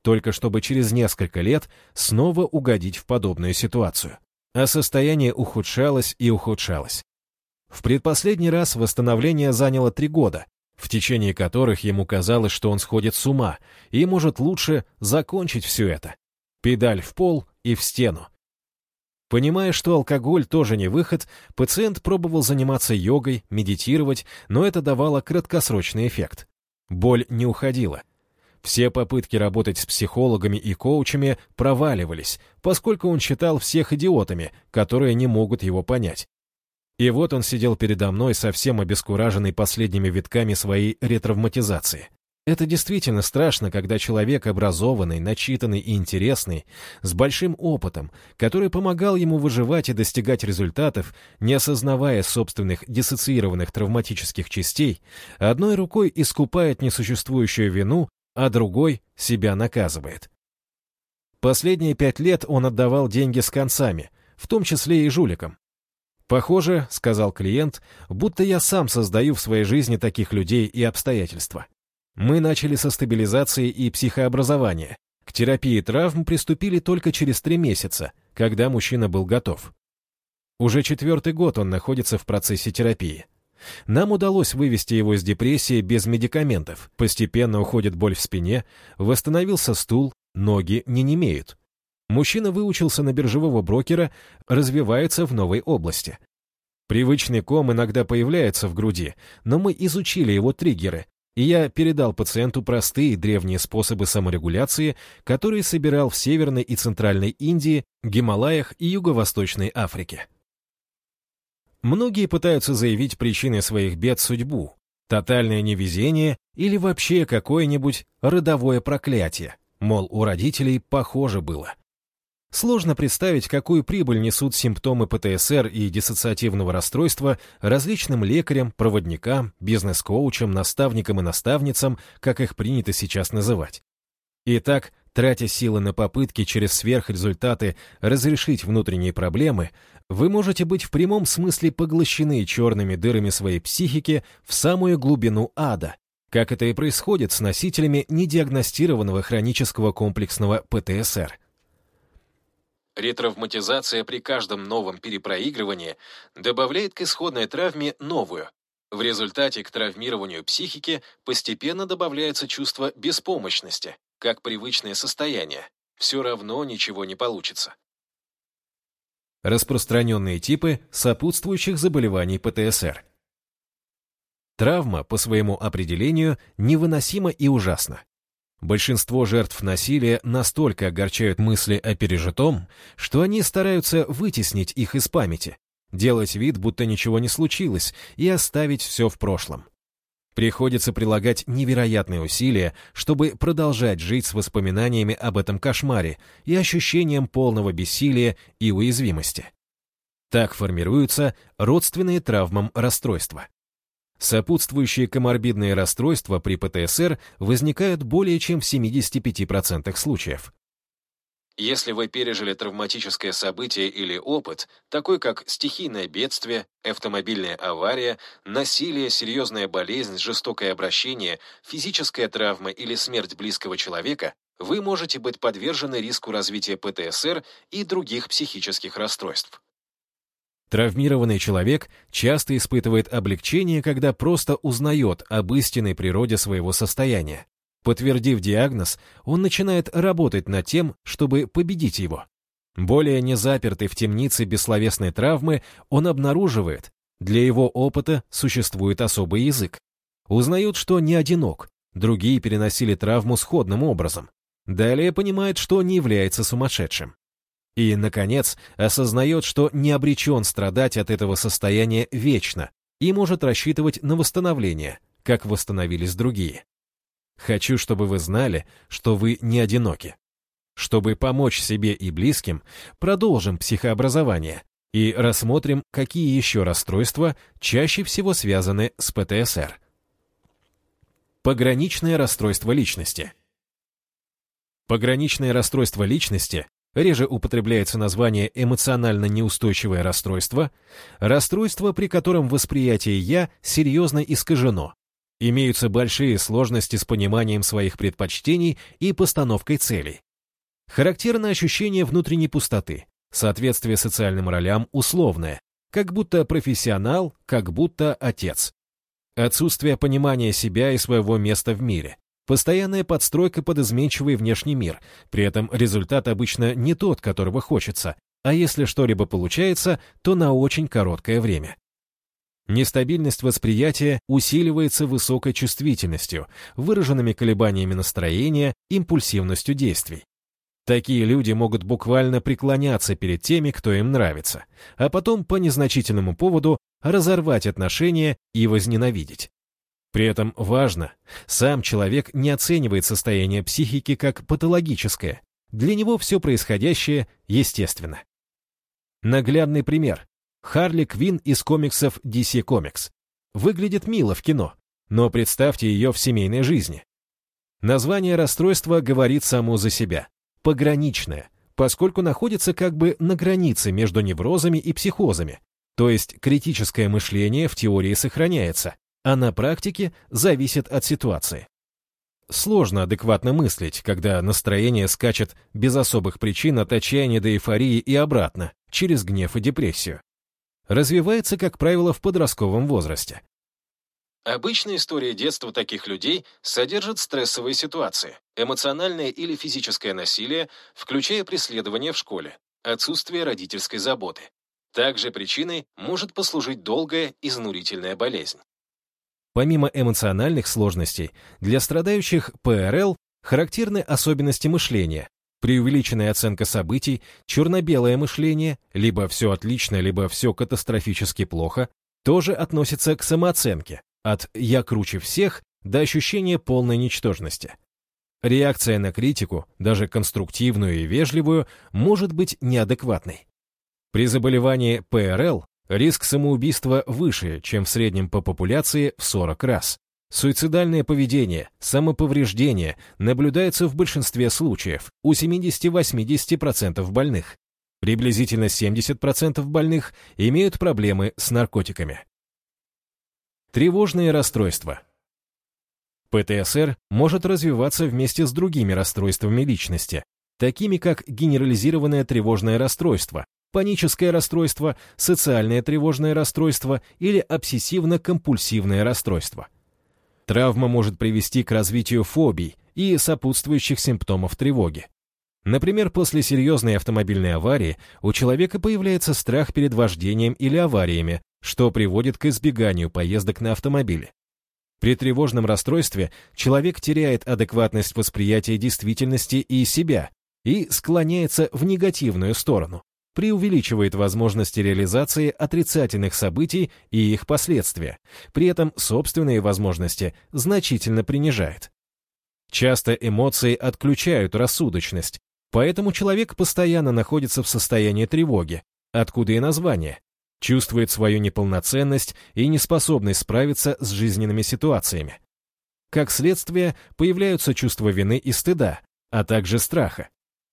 только чтобы через несколько лет снова угодить в подобную ситуацию. А состояние ухудшалось и ухудшалось. В предпоследний раз восстановление заняло три года, в течение которых ему казалось, что он сходит с ума и может лучше закончить все это. Педаль в пол и в стену. Понимая, что алкоголь тоже не выход, пациент пробовал заниматься йогой, медитировать, но это давало краткосрочный эффект. Боль не уходила. Все попытки работать с психологами и коучами проваливались, поскольку он считал всех идиотами, которые не могут его понять. И вот он сидел передо мной, совсем обескураженный последними витками своей ретравматизации. Это действительно страшно, когда человек образованный, начитанный и интересный, с большим опытом, который помогал ему выживать и достигать результатов, не осознавая собственных диссоциированных травматических частей, одной рукой искупает несуществующую вину, а другой себя наказывает. Последние пять лет он отдавал деньги с концами, в том числе и жуликам. «Похоже, — сказал клиент, — будто я сам создаю в своей жизни таких людей и обстоятельства. Мы начали со стабилизации и психообразования. К терапии травм приступили только через три месяца, когда мужчина был готов. Уже четвертый год он находится в процессе терапии. Нам удалось вывести его из депрессии без медикаментов. Постепенно уходит боль в спине, восстановился стул, ноги не немеют. Мужчина выучился на биржевого брокера, развивается в новой области. Привычный ком иногда появляется в груди, но мы изучили его триггеры, и я передал пациенту простые древние способы саморегуляции, которые собирал в Северной и Центральной Индии, Гималаях и Юго-Восточной Африке. Многие пытаются заявить причиной своих бед судьбу, тотальное невезение или вообще какое-нибудь родовое проклятие, мол, у родителей похоже было. Сложно представить, какую прибыль несут симптомы ПТСР и диссоциативного расстройства различным лекарям, проводникам, бизнес-коучам, наставникам и наставницам, как их принято сейчас называть. Итак, тратя силы на попытки через сверхрезультаты разрешить внутренние проблемы, вы можете быть в прямом смысле поглощены черными дырами своей психики в самую глубину ада, как это и происходит с носителями недиагностированного хронического комплексного ПТСР. Ретравматизация при каждом новом перепроигрывании добавляет к исходной травме новую. В результате к травмированию психики постепенно добавляется чувство беспомощности, как привычное состояние. Все равно ничего не получится. Распространенные типы сопутствующих заболеваний ПТСР. Травма, по своему определению, невыносима и ужасна. Большинство жертв насилия настолько огорчают мысли о пережитом, что они стараются вытеснить их из памяти, делать вид, будто ничего не случилось, и оставить все в прошлом. Приходится прилагать невероятные усилия, чтобы продолжать жить с воспоминаниями об этом кошмаре и ощущением полного бессилия и уязвимости. Так формируются родственные травмам расстройства. Сопутствующие коморбидные расстройства при ПТСР возникают более чем в семидесяти пяти процентах случаев. Если вы пережили травматическое событие или опыт, такой как стихийное бедствие, автомобильная авария, насилие, серьезная болезнь, жестокое обращение, физическая травма или смерть близкого человека, вы можете быть подвержены риску развития ПТСР и других психических расстройств. Травмированный человек часто испытывает облегчение, когда просто узнает об истинной природе своего состояния. Подтвердив диагноз, он начинает работать над тем, чтобы победить его. Более не запертый в темнице бессловесной травмы, он обнаруживает, для его опыта существует особый язык. Узнает, что не одинок, другие переносили травму сходным образом. Далее понимает, что не является сумасшедшим. И, наконец, осознает, что не обречен страдать от этого состояния вечно и может рассчитывать на восстановление, как восстановились другие. Хочу, чтобы вы знали, что вы не одиноки. Чтобы помочь себе и близким, продолжим психообразование и рассмотрим, какие еще расстройства чаще всего связаны с ПТСР. Пограничное расстройство личности. Пограничное расстройство личности, реже употребляется название эмоционально неустойчивое расстройство, расстройство, при котором восприятие «я» серьезно искажено. Имеются большие сложности с пониманием своих предпочтений и постановкой целей. Характерно ощущение внутренней пустоты, соответствие социальным ролям условное, как будто профессионал, как будто отец. Отсутствие понимания себя и своего места в мире. Постоянная подстройка под изменчивый внешний мир, при этом результат обычно не тот, которого хочется, а если что-либо получается, то на очень короткое время. Нестабильность восприятия усиливается высокой чувствительностью, выраженными колебаниями настроения, импульсивностью действий. Такие люди могут буквально преклоняться перед теми, кто им нравится, а потом по незначительному поводу разорвать отношения и возненавидеть. При этом важно, сам человек не оценивает состояние психики как патологическое, для него все происходящее естественно. Наглядный пример. Харли Квинн из комиксов ди си Comics. Выглядит мило в кино, но представьте ее в семейной жизни. Название расстройства говорит само за себя. Пограничное, поскольку находится как бы на границе между неврозами и психозами, то есть критическое мышление в теории сохраняется, а на практике зависит от ситуации. Сложно адекватно мыслить, когда настроение скачет без особых причин от отчаяния до эйфории и обратно, через гнев и депрессию. Развивается, как правило, в подростковом возрасте. Обычная история детства таких людей содержит стрессовые ситуации, эмоциональное или физическое насилие, включая преследование в школе, отсутствие родительской заботы. Также причиной может послужить долгая изнурительная болезнь. Помимо эмоциональных сложностей, для страдающих пэ эр эл характерны особенности мышления, преувеличенная оценка событий, черно-белое мышление, либо все отлично, либо все катастрофически плохо, тоже относится к самооценке, от «я круче всех» до ощущения полной ничтожности. Реакция на критику, даже конструктивную и вежливую, может быть неадекватной. При заболевании пэ эр эл риск самоубийства выше, чем в среднем по популяции в сорок раз. Суицидальное поведение, самоповреждение наблюдается в большинстве случаев, у семьдесят-восемьдесят процентов больных. Приблизительно семьдесят процентов больных имеют проблемы с наркотиками. Тревожные расстройства. пэ тэ эс эр может развиваться вместе с другими расстройствами личности, такими как генерализированное тревожное расстройство, паническое расстройство, социальное тревожное расстройство или обсессивно-компульсивное расстройство. Травма может привести к развитию фобий и сопутствующих симптомов тревоги. Например, после серьезной автомобильной аварии у человека появляется страх перед вождением или авариями, что приводит к избеганию поездок на автомобиле. При тревожном расстройстве человек теряет адекватность восприятия действительности и себя и склоняется в негативную сторону, преувеличивает возможности реализации отрицательных событий и их последствия, при этом собственные возможности значительно принижает. Часто эмоции отключают рассудочность, поэтому человек постоянно находится в состоянии тревоги, откуда и название, чувствует свою неполноценность и неспособность справиться с жизненными ситуациями. Как следствие, появляются чувства вины и стыда, а также страха.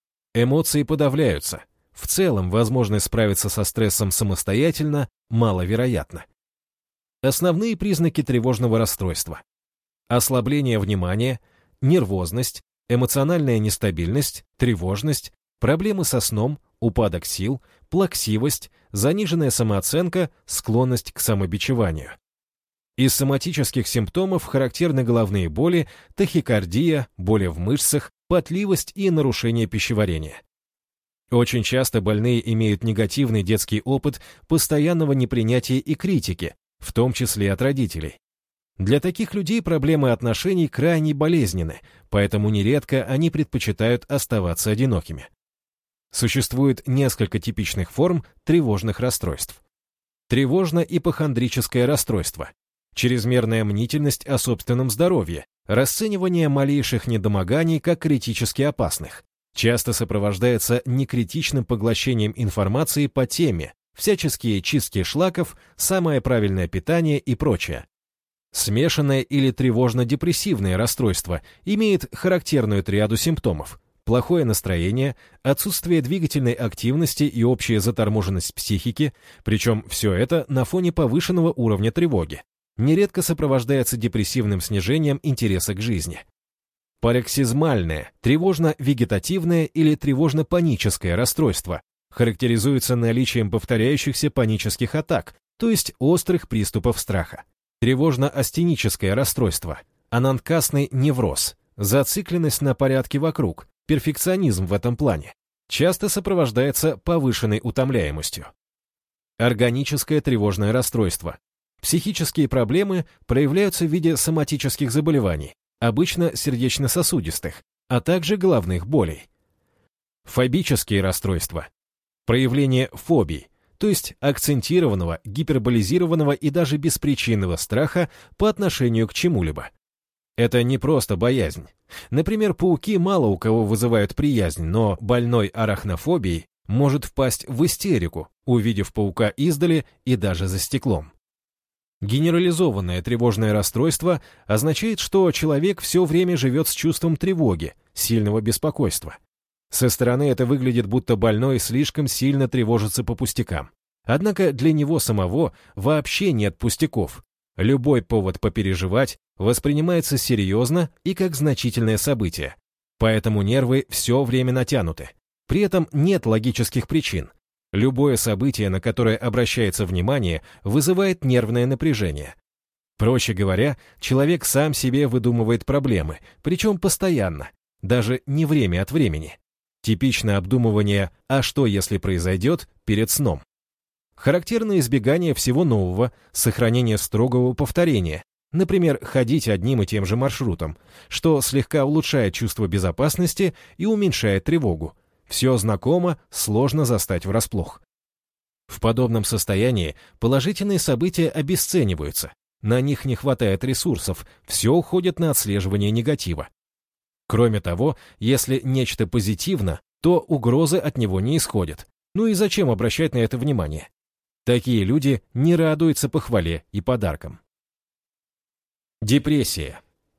Эмоции подавляются. В целом, возможность справиться со стрессом самостоятельно маловероятна. Основные признаки тревожного расстройства. Ослабление внимания, нервозность, эмоциональная нестабильность, тревожность, проблемы со сном, упадок сил, плаксивость, заниженная самооценка, склонность к самобичеванию. Из соматических симптомов характерны головные боли, тахикардия, боли в мышцах, потливость и нарушение пищеварения. Очень часто больные имеют негативный детский опыт постоянного непринятия и критики, в том числе от родителей. Для таких людей проблемы отношений крайне болезненны, поэтому нередко они предпочитают оставаться одинокими. Существует несколько типичных форм тревожных расстройств. Тревожно-ипохондрическое расстройство, чрезмерная мнительность о собственном здоровье, расценивание малейших недомоганий как критически опасных, часто сопровождается некритичным поглощением информации по теме, всяческие чистки шлаков, самое правильное питание и прочее. Смешанное или тревожно-депрессивное расстройство имеет характерную триаду симптомов: плохое настроение, отсутствие двигательной активности и общая заторможенность психики, причем все это на фоне повышенного уровня тревоги, нередко сопровождается депрессивным снижением интереса к жизни. Пароксизмальное, тревожно-вегетативное или тревожно-паническое расстройство характеризуется наличием повторяющихся панических атак, то есть острых приступов страха. Тревожно-астеническое расстройство, ананкасный невроз, зацикленность на порядке вокруг, перфекционизм в этом плане, часто сопровождается повышенной утомляемостью. Органическое тревожное расстройство. Психические проблемы проявляются в виде соматических заболеваний, обычно сердечно-сосудистых, а также головных болей. Фобические расстройства. Проявление фобий, то есть акцентированного, гиперболизированного и даже беспричинного страха по отношению к чему-либо. Это не просто боязнь. Например, пауки мало у кого вызывают приязнь, но больной арахнофобией может впасть в истерику, увидев паука издали и даже за стеклом. Генерализованное тревожное расстройство означает, что человек все время живет с чувством тревоги, сильного беспокойства. Со стороны это выглядит, будто больной слишком сильно тревожится по пустякам. Однако для него самого вообще нет пустяков. Любой повод попереживать воспринимается серьезно и как значительное событие. Поэтому нервы все время натянуты. При этом нет логических причин. Любое событие, на которое обращается внимание, вызывает нервное напряжение. Проще говоря, человек сам себе выдумывает проблемы, причем постоянно, даже не время от времени. Типично обдумывание «а что, если произойдет» перед сном. Характерно избегание всего нового, сохранение строгого повторения, например, ходить одним и тем же маршрутом, что слегка улучшает чувство безопасности и уменьшает тревогу. Все знакомо, сложно застать врасплох. В подобном состоянии положительные события обесцениваются, на них не хватает ресурсов, все уходит на отслеживание негатива. Кроме того, если нечто позитивно, то угрозы от него не исходят. Ну и зачем обращать на это внимание? Такие люди не радуются похвале и подаркам. Депрессия.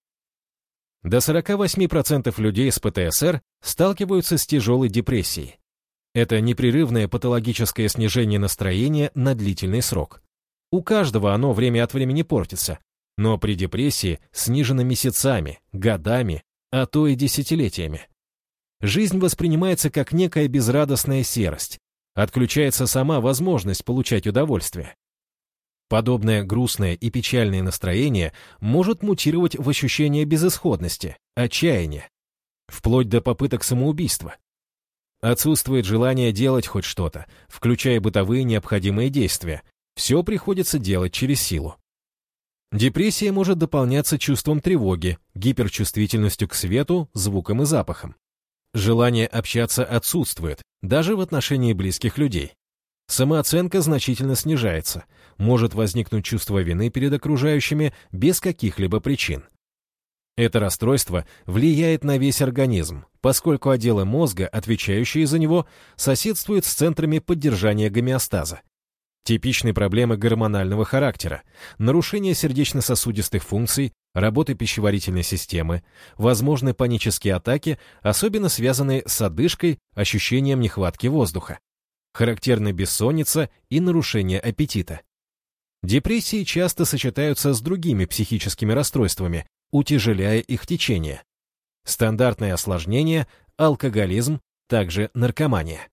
До сорок восемь процентов людей с ПТСР сталкиваются с тяжелой депрессией. Это непрерывное патологическое снижение настроения на длительный срок. У каждого оно время от времени портится, но при депрессии снижено месяцами, годами, а то и десятилетиями. Жизнь воспринимается как некая безрадостная серость. Отключается сама возможность получать удовольствие. Подобное грустное и печальное настроение может мутировать в ощущение безысходности, отчаяния, вплоть до попыток самоубийства. Отсутствует желание делать хоть что-то, включая бытовые необходимые действия. Все приходится делать через силу. Депрессия может дополняться чувством тревоги, гиперчувствительностью к свету, звукам и запахам. Желание общаться отсутствует, даже в отношении близких людей. Самооценка значительно снижается, может возникнуть чувство вины перед окружающими без каких-либо причин. Это расстройство влияет на весь организм, поскольку отделы мозга, отвечающие за него, соседствуют с центрами поддержания гомеостаза. Типичные проблемы гормонального характера, нарушение сердечно-сосудистых функций, работы пищеварительной системы, возможны панические атаки, особенно связанные с одышкой, ощущением нехватки воздуха. Характерна бессонница и нарушение аппетита. Депрессии часто сочетаются с другими психическими расстройствами, утяжеляя их течение. Стандартное осложнение – алкоголизм, также наркомания.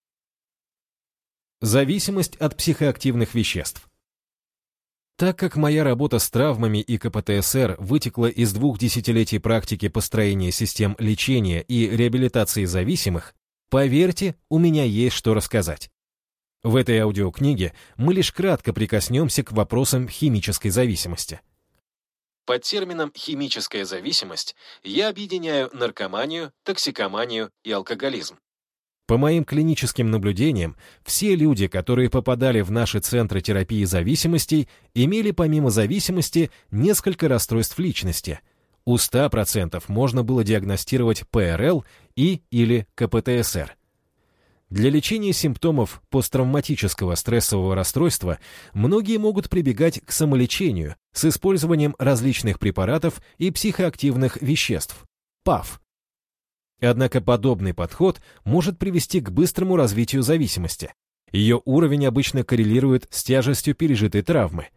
Зависимость от психоактивных веществ. Так как моя работа с травмами и КПТСР вытекла из двух десятилетий практики построения систем лечения и реабилитации зависимых, поверьте, у меня есть что рассказать. В этой аудиокниге мы лишь кратко прикоснемся к вопросам химической зависимости. Под термином «химическая зависимость» я объединяю наркоманию, токсикоманию и алкоголизм. По моим клиническим наблюдениям, все люди, которые попадали в наши центры терапии зависимостей, имели помимо зависимости несколько расстройств личности. У ста процентов можно было диагностировать ПРЛ и или КПТСР. Для лечения симптомов посттравматического стрессового расстройства многие могут прибегать к самолечению с использованием различных препаратов и психоактивных веществ, ПАВ. Однако подобный подход может привести к быстрому развитию зависимости. Ее уровень обычно коррелирует с тяжестью пережитой травмы.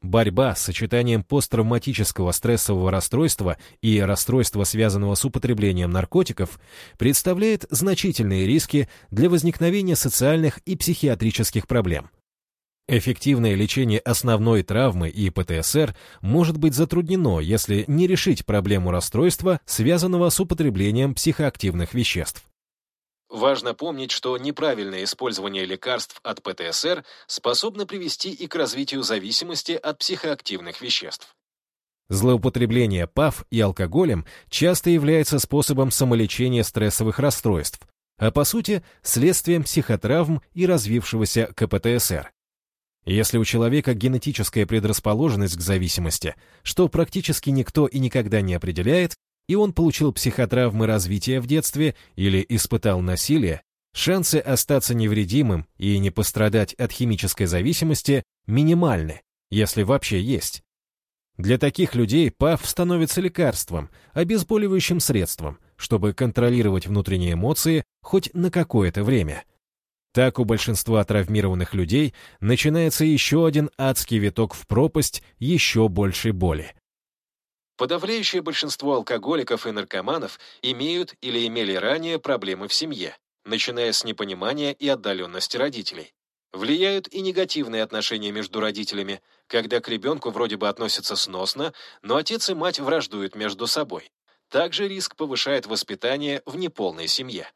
Борьба с сочетанием посттравматического стрессового расстройства и расстройства, связанного с употреблением наркотиков, представляет значительные риски для возникновения социальных и психиатрических проблем. Эффективное лечение основной травмы и ПТСР может быть затруднено, если не решить проблему расстройства, связанного с употреблением психоактивных веществ. Важно помнить, что неправильное использование лекарств от ПТСР способно привести и к развитию зависимости от психоактивных веществ. Злоупотребление ПАВ и алкоголем часто является способом самолечения стрессовых расстройств, а по сути следствием психотравм и развившегося ка пэ тэ эс эр. Если у человека генетическая предрасположенность к зависимости, что практически никто и никогда не определяет, и он получил психотравмы развития в детстве или испытал насилие, шансы остаться невредимым и не пострадать от химической зависимости минимальны, если вообще есть. Для таких людей ПАВ становится лекарством, обезболивающим средством, чтобы контролировать внутренние эмоции хоть на какое-то время. Так у большинства травмированных людей начинается еще один адский виток в пропасть еще большей боли. Подавляющее большинство алкоголиков и наркоманов имеют или имели ранее проблемы в семье, начиная с непонимания и отдаленности родителей. Влияют и негативные отношения между родителями, когда к ребенку вроде бы относятся сносно, но отец и мать враждуют между собой. Также риск повышает воспитание в неполной семье.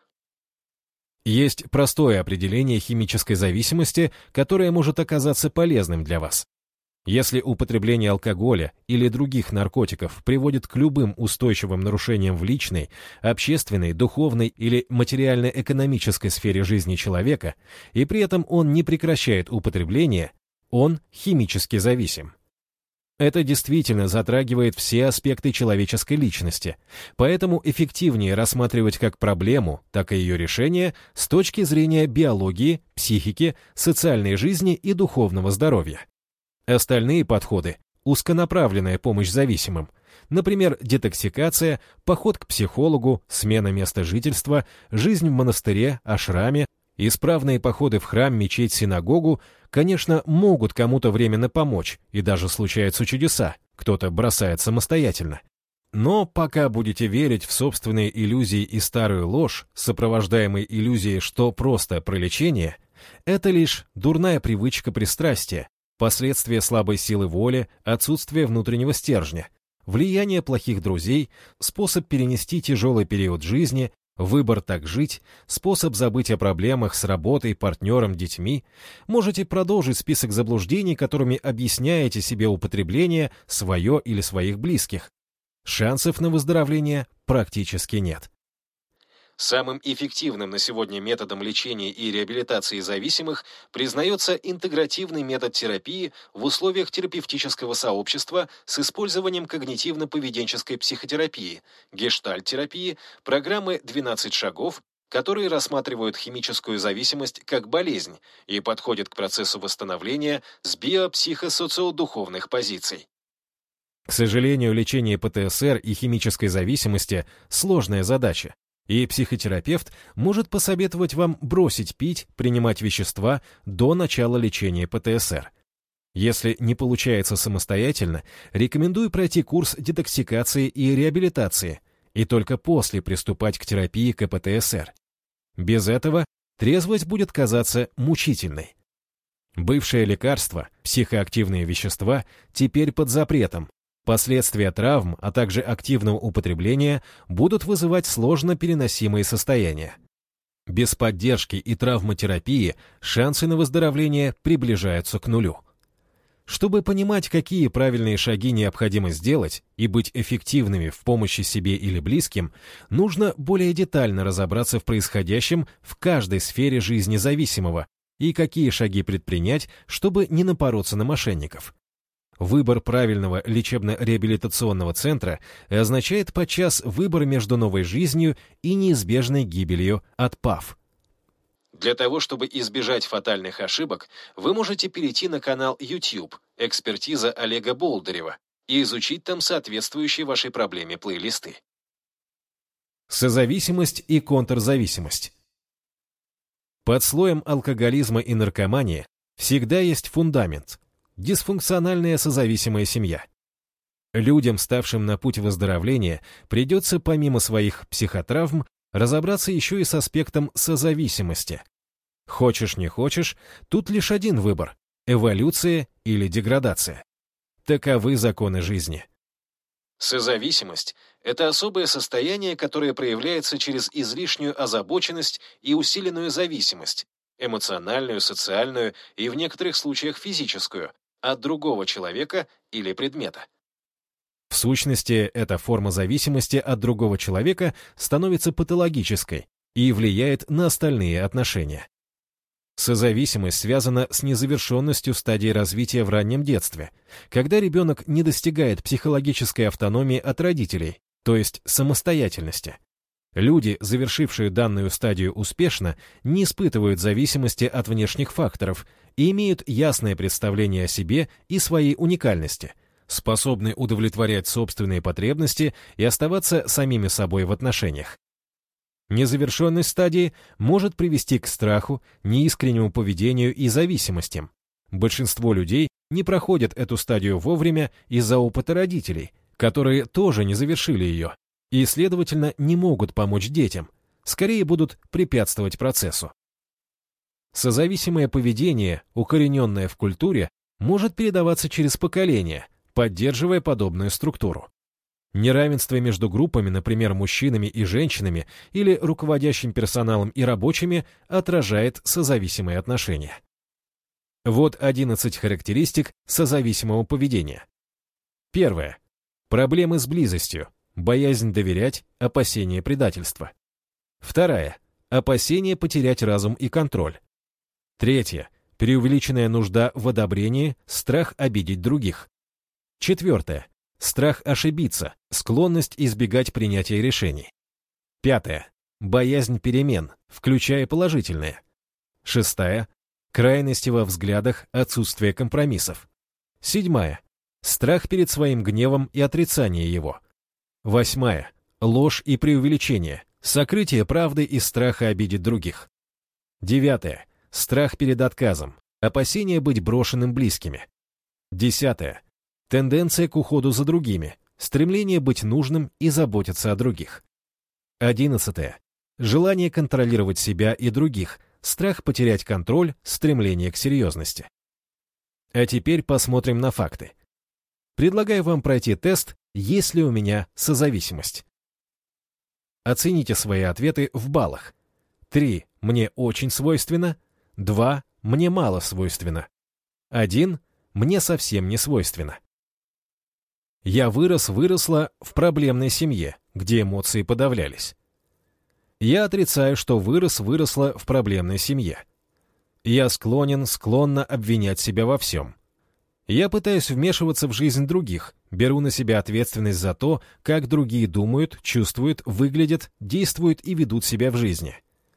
Есть простое определение химической зависимости, которое может оказаться полезным для вас. Если употребление алкоголя или других наркотиков приводит к любым устойчивым нарушениям в личной, общественной, духовной или материально-экономической сфере жизни человека, и при этом он не прекращает употребление, он химически зависим. Это действительно затрагивает все аспекты человеческой личности, поэтому эффективнее рассматривать как проблему, так и ее решение с точки зрения биологии, психики, социальной жизни и духовного здоровья. Остальные подходы – узконаправленная помощь зависимым, например, детоксикация, поход к психологу, смена места жительства, жизнь в монастыре, ашраме, исправные походы в храм, мечеть, синагогу, конечно, могут кому-то временно помочь, и даже случаются чудеса, кто-то бросает самостоятельно. Но пока будете верить в собственные иллюзии и старую ложь, сопровождаемой иллюзией, что просто про лечение, это лишь дурная привычка пристрастия, последствия слабой силы воли, отсутствие внутреннего стержня, влияние плохих друзей, способ перенести тяжелый период жизни, выбор так жить, способ забыть о проблемах с работой, партнером, детьми. Можете продолжить список заблуждений, которыми объясняете себе употребление, свое или своих близких. Шансов на выздоровление практически нет. Самым эффективным на сегодня методом лечения и реабилитации зависимых признается интегративный метод терапии в условиях терапевтического сообщества с использованием когнитивно-поведенческой психотерапии, гештальт-терапии, программы «двенадцать шагов», которые рассматривают химическую зависимость как болезнь и подходят к процессу восстановления с биопсихосоциодуховных позиций. К сожалению, лечение пэ тэ эс эр и химической зависимости – сложная задача. И психотерапевт может посоветовать вам бросить пить, принимать вещества до начала лечения пэ тэ эс эр. Если не получается самостоятельно, рекомендую пройти курс детоксикации и реабилитации, и только после приступать к терапии ка пэ тэ эс эр. Без этого трезвость будет казаться мучительной. Бывшее лекарство, психоактивные вещества, теперь под запретом. Последствия травм, а также активного употребления будут вызывать сложно переносимые состояния. Без поддержки и травматерапии шансы на выздоровление приближаются к нулю. Чтобы понимать, какие правильные шаги необходимо сделать и быть эффективными в помощи себе или близким, нужно более детально разобраться в происходящем в каждой сфере жизни зависимого и какие шаги предпринять, чтобы не напороться на мошенников. Выбор правильного лечебно-реабилитационного центра означает подчас выбор между новой жизнью и неизбежной гибелью от ПАВ. Для того, чтобы избежать фатальных ошибок, вы можете перейти на канал YouTube «Экспертиза Олега Болдырева» и изучить там соответствующие вашей проблеме плейлисты. Созависимость и контрзависимость. Под слоем алкоголизма и наркомании всегда есть фундамент – Дисфункциональная созависимая семья. Людям, ставшим на путь выздоровления, придется помимо своих психотравм разобраться еще и с аспектом созависимости. Хочешь не хочешь, тут лишь один выбор – эволюция или деградация. Таковы законы жизни. Созависимость – это особое состояние, которое проявляется через излишнюю озабоченность и усиленную зависимость, эмоциональную, социальную и в некоторых случаях физическую, от другого человека или предмета. В сущности, эта форма зависимости от другого человека становится патологической и влияет на остальные отношения. Созависимость связана с незавершенностью стадии развития в раннем детстве, когда ребенок не достигает психологической автономии от родителей, то есть самостоятельности. Люди, завершившие данную стадию успешно, не испытывают зависимости от внешних факторов и имеют ясное представление о себе и своей уникальности, способны удовлетворять собственные потребности и оставаться самими собой в отношениях. Незавершенность стадии может привести к страху, неискреннему поведению и зависимостям. Большинство людей не проходят эту стадию вовремя из-за опыта родителей, которые тоже не завершили ее, и, следовательно, не могут помочь детям, скорее будут препятствовать процессу. Созависимое поведение, укорененное в культуре, может передаваться через поколения, поддерживая подобную структуру. Неравенство между группами, например, мужчинами и женщинами, или руководящим персоналом и рабочими, отражает созависимые отношения. Вот одиннадцать характеристик созависимого поведения. Первое. Проблемы с близостью, боязнь доверять, опасение предательства. Вторая. Опасение потерять разум и контроль. Третье. Преувеличенная нужда в одобрении, страх обидеть других. Четвертое. Страх ошибиться, склонность избегать принятия решений. Пятое. Боязнь перемен, включая положительные. Шестая. Крайности во взглядах, отсутствие компромиссов. Седьмая. Страх перед своим гневом и отрицание его. Восьмая. Ложь и преувеличение, сокрытие правды из страха обидеть других. Девятое. Страх перед отказом, опасение быть брошенным близкими. Десятое. Тенденция к уходу за другими, стремление быть нужным и заботиться о других. Одиннадцатое. Желание контролировать себя и других, страх потерять контроль, стремление к серьезности. А теперь посмотрим на факты. Предлагаю вам пройти тест «Есть ли у меня созависимость?». Оцените свои ответы в баллах. три. Мне очень свойственно. два. Мне мало свойственно. один. Мне совсем не свойственно. Я вырос-выросла в проблемной семье, где эмоции подавлялись. Я отрицаю, что вырос-выросла в проблемной семье. Я склонен, склонна обвинять себя во всем. Я пытаюсь вмешиваться в жизнь других, беру на себя ответственность за то, как другие думают, чувствуют, выглядят, действуют и ведут себя в жизни.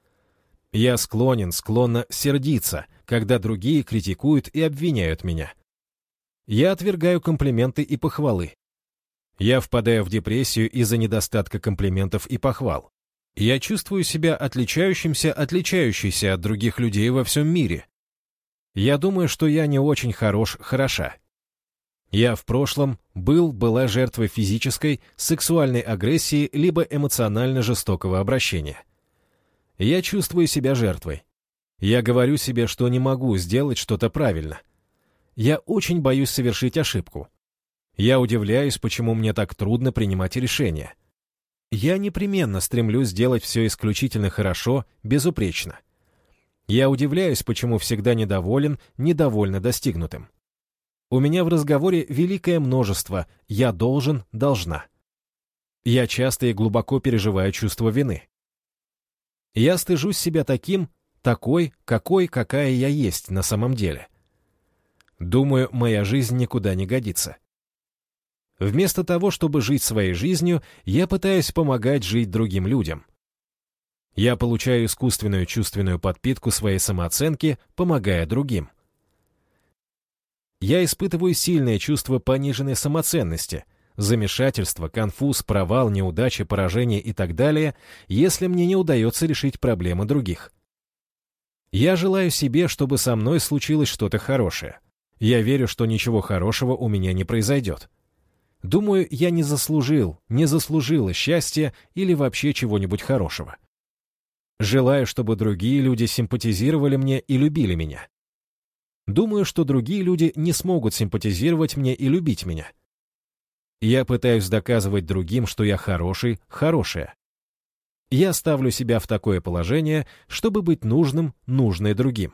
Я склонен, склонна сердиться, когда другие критикуют и обвиняют меня. Я отвергаю комплименты и похвалы. Я впадаю в депрессию из-за недостатка комплиментов и похвал. Я чувствую себя отличающимся, отличающейся от других людей во всем мире. Я думаю, что я не очень хорош, хороша. Я в прошлом был, была жертвой физической, сексуальной агрессии либо эмоционально жестокого обращения. Я чувствую себя жертвой. Я говорю себе, что не могу сделать что-то правильно. Я очень боюсь совершить ошибку. Я удивляюсь, почему мне так трудно принимать решения. Я непременно стремлюсь сделать все исключительно хорошо, безупречно. Я удивляюсь, почему всегда недоволен, недовольно достигнутым. У меня в разговоре великое множество «я должен», «должна». Я часто и глубоко переживаю чувство вины. Я стыжусь себя таким, такой, какой, какая я есть на самом деле. Думаю, моя жизнь никуда не годится. Вместо того, чтобы жить своей жизнью, я пытаюсь помогать жить другим людям. Я получаю искусственную чувственную подпитку своей самооценки, помогая другим. Я испытываю сильное чувство пониженной самоценности, замешательство, конфуз, провал, неудача, поражение и так далее, если мне не удается решить проблемы других. Я желаю себе, чтобы со мной случилось что-то хорошее. Я верю, что ничего хорошего у меня не произойдет. Думаю, я не заслужил, не заслужила счастья или вообще чего-нибудь хорошего. Желаю, чтобы другие люди симпатизировали мне и любили меня. Думаю, что другие люди не смогут симпатизировать мне и любить меня. Я пытаюсь доказывать другим, что я хороший, хорошая. Я ставлю себя в такое положение, чтобы быть нужным, нужной другим.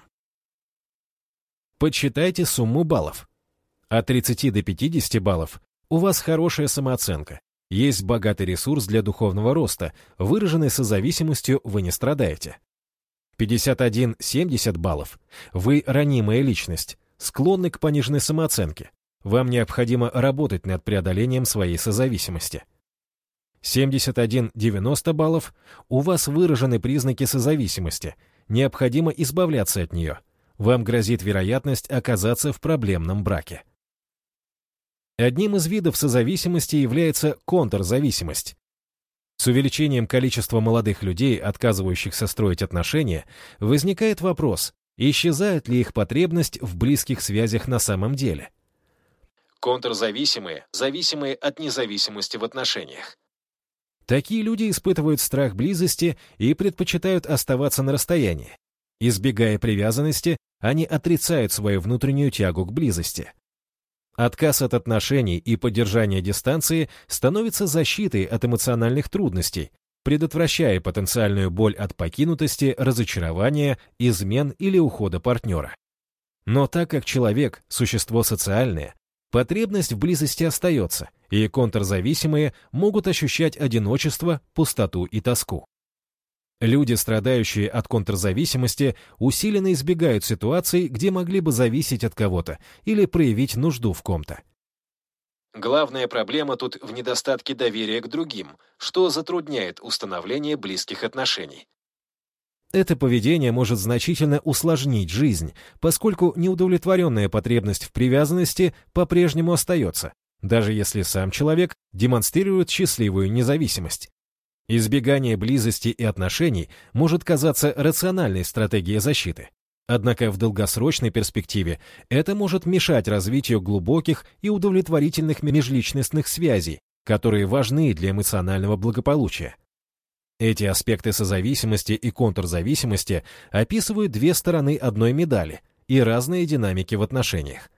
Подсчитайте сумму баллов. От тридцати до пятидесяти баллов у вас хорошая самооценка, есть богатый ресурс для духовного роста, выраженный созависимостью вы не страдаете. пятьдесят один — семьдесят баллов. Вы ранимая личность, склонны к пониженной самооценке. Вам необходимо работать над преодолением своей созависимости. семьдесят один — девяносто баллов. У вас выражены признаки созависимости. Необходимо избавляться от нее. Вам грозит вероятность оказаться в проблемном браке. Одним из видов созависимости является контрзависимость. С увеличением количества молодых людей, отказывающихся строить отношения, возникает вопрос, исчезает ли их потребность в близких связях на самом деле. Контрзависимые, зависимые от независимости в отношениях. Такие люди испытывают страх близости и предпочитают оставаться на расстоянии. Избегая привязанности, они отрицают свою внутреннюю тягу к близости. Отказ от отношений и поддержание дистанции становится защитой от эмоциональных трудностей, предотвращая потенциальную боль от покинутости, разочарования, измен или ухода партнера. Но так как человек – существо социальное, потребность в близости остается, и контрзависимые могут ощущать одиночество, пустоту и тоску. Люди, страдающие от контрзависимости, усиленно избегают ситуаций, где могли бы зависеть от кого-то или проявить нужду в ком-то. Главная проблема тут в недостатке доверия к другим, что затрудняет установление близких отношений. Это поведение может значительно усложнить жизнь, поскольку неудовлетворенная потребность в привязанности по-прежнему остается, даже если сам человек демонстрирует счастливую независимость. Избегание близости и отношений может казаться рациональной стратегией защиты. Однако в долгосрочной перспективе это может мешать развитию глубоких и удовлетворительных межличностных связей, которые важны для эмоционального благополучия. Эти аспекты созависимости и контрзависимости описывают две стороны одной медали и разные динамики в отношениях.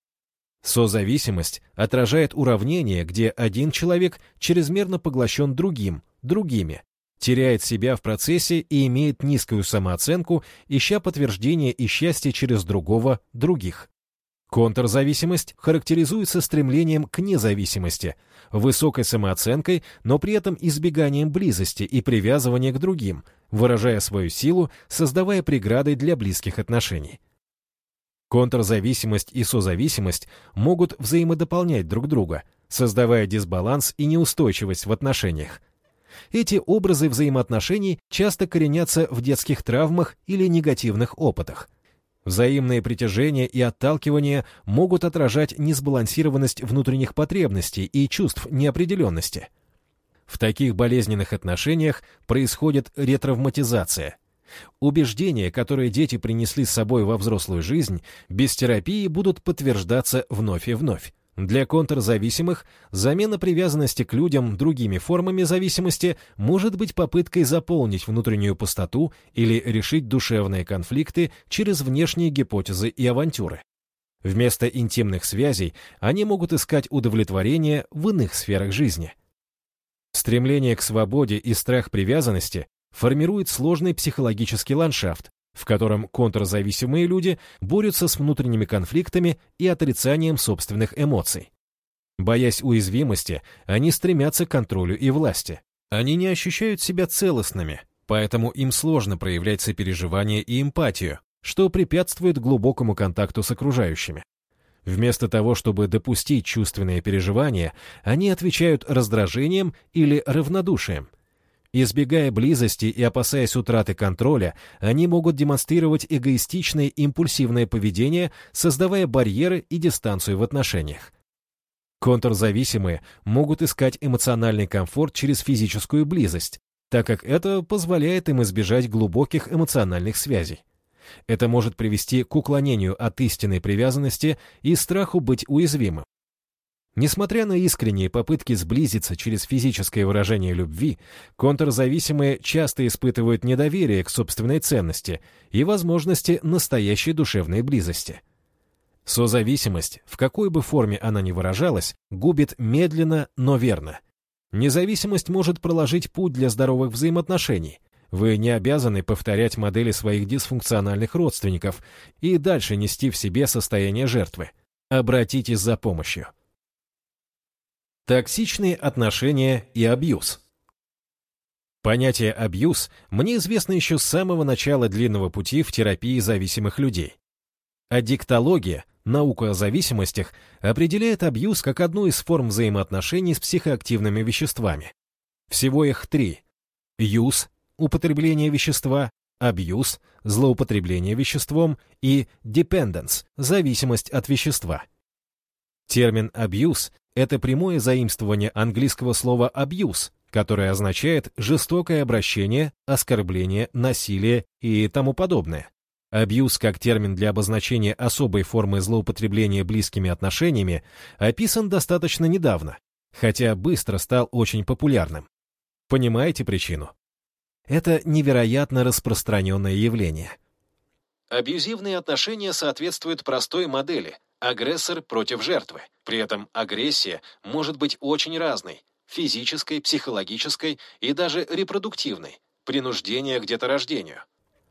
Созависимость отражает уравнение, где один человек чрезмерно поглощен другим, другими, теряет себя в процессе и имеет низкую самооценку, ища подтверждение и счастье через другого, других. Контрзависимость характеризуется стремлением к независимости, высокой самооценкой, но при этом избеганием близости и привязывания к другим, выражая свою силу, создавая преграды для близких отношений. Контрзависимость и созависимость могут взаимодополнять друг друга, создавая дисбаланс и неустойчивость в отношениях. Эти образы взаимоотношений часто коренятся в детских травмах или негативных опытах. Взаимное притяжение и отталкивание могут отражать несбалансированность внутренних потребностей и чувств неопределенности. В таких болезненных отношениях происходит ретравматизация. Убеждения, которые дети принесли с собой во взрослую жизнь, без терапии будут подтверждаться вновь и вновь. Для контрзависимых замена привязанности к людям другими формами зависимости может быть попыткой заполнить внутреннюю пустоту или решить душевные конфликты через внешние гипотезы и авантюры. Вместо интимных связей они могут искать удовлетворение в иных сферах жизни. Стремление к свободе и страх привязанности формирует сложный психологический ландшафт, в котором контрзависимые люди борются с внутренними конфликтами и отрицанием собственных эмоций. Боясь уязвимости, они стремятся к контролю и власти. Они не ощущают себя целостными, поэтому им сложно проявлять сопереживание и эмпатию, что препятствует глубокому контакту с окружающими. Вместо того, чтобы допустить чувственные переживания, они отвечают раздражением или равнодушием. Избегая близости и опасаясь утраты контроля, они могут демонстрировать эгоистичное импульсивное поведение, создавая барьеры и дистанцию в отношениях. Контрзависимые могут искать эмоциональный комфорт через физическую близость, так как это позволяет им избежать глубоких эмоциональных связей. Это может привести к уклонению от истинной привязанности и страху быть уязвимым. Несмотря на искренние попытки сблизиться через физическое выражение любви, контрзависимые часто испытывают недоверие к собственной ценности и возможности настоящей душевной близости. Созависимость, в какой бы форме она ни выражалась, губит медленно, но верно. Независимость может проложить путь для здоровых взаимоотношений. Вы не обязаны повторять модели своих дисфункциональных родственников и дальше нести в себе состояние жертвы. Обратитесь за помощью. Токсичные отношения и абьюз. Понятие «абьюз» мне известно еще с самого начала длинного пути в терапии зависимых людей. Аддиктология, наука о зависимостях, определяет абьюз как одну из форм взаимоотношений с психоактивными веществами. Всего их три. Юз – употребление вещества, абьюз – злоупотребление веществом и dependence – зависимость от вещества. Термин «абьюз» — это прямое заимствование английского слова «abuse», которое означает жестокое обращение, оскорбление, насилие и тому подобное. Абьюз как термин для обозначения особой формы злоупотребления близкими отношениями описан достаточно недавно, хотя быстро стал очень популярным. Понимаете причину? Это невероятно распространенное явление. Абьюзивные отношения соответствуют простой модели – агрессор против жертвы. При этом агрессия может быть очень разной – физической, психологической и даже репродуктивной, принуждение к деторождению.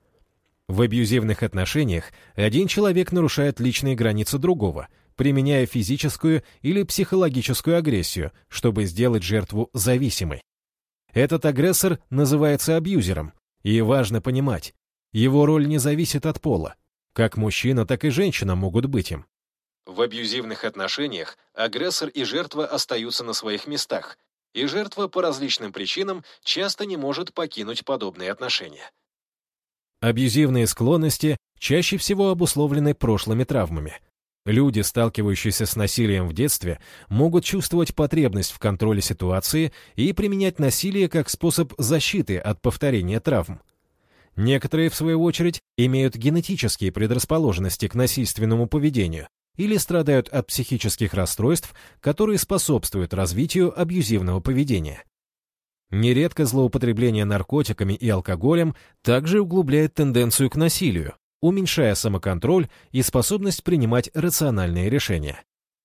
В абьюзивных отношениях один человек нарушает личные границы другого, применяя физическую или психологическую агрессию, чтобы сделать жертву зависимой. Этот агрессор называется абьюзером, и важно понимать, его роль не зависит от пола. Как мужчина, так и женщина могут быть им. В абьюзивных отношениях агрессор и жертва остаются на своих местах, и жертва по различным причинам часто не может покинуть подобные отношения. Абьюзивные склонности чаще всего обусловлены прошлыми травмами. Люди, сталкивающиеся с насилием в детстве, могут чувствовать потребность в контроле ситуации и применять насилие как способ защиты от повторения травм. Некоторые, в свою очередь, имеют генетические предрасположенности к насильственному поведению или страдают от психических расстройств, которые способствуют развитию абьюзивного поведения. Нередко злоупотребление наркотиками и алкоголем также углубляет тенденцию к насилию, уменьшая самоконтроль и способность принимать рациональные решения.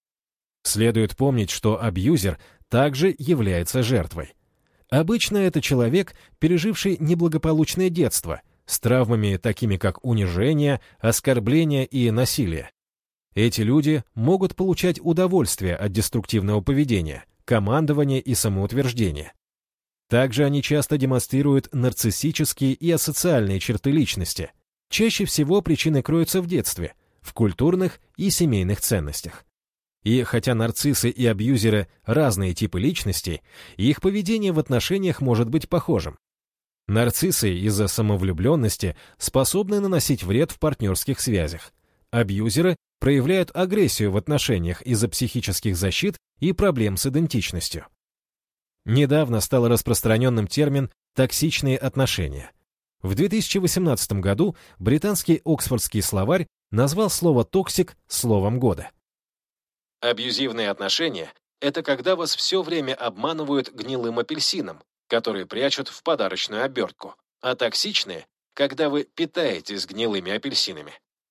Следует помнить, что абьюзер также является жертвой. Обычно это человек, переживший неблагополучное детство, с травмами такими как унижение, оскорбление и насилие. Эти люди могут получать удовольствие от деструктивного поведения, командования и самоутверждения. Также они часто демонстрируют нарциссические и асоциальные черты личности. Чаще всего причины кроются в детстве, в культурных и семейных ценностях. И хотя нарциссы и абьюзеры – разные типы личностей, их поведение в отношениях может быть похожим. Нарциссы из-за самовлюбленности способны наносить вред в партнерских связях. Абьюзеры проявляют агрессию в отношениях из-за психических защит и проблем с идентичностью. Недавно стал распространенным термин «токсичные отношения». В две тысячи восемнадцатом году британский Оксфордский словарь назвал слово «токсик» словом года. Абьюзивные отношения – это когда вас все время обманывают гнилым апельсином, который прячут в подарочную обертку, а токсичные – когда вы питаетесь гнилыми апельсинами.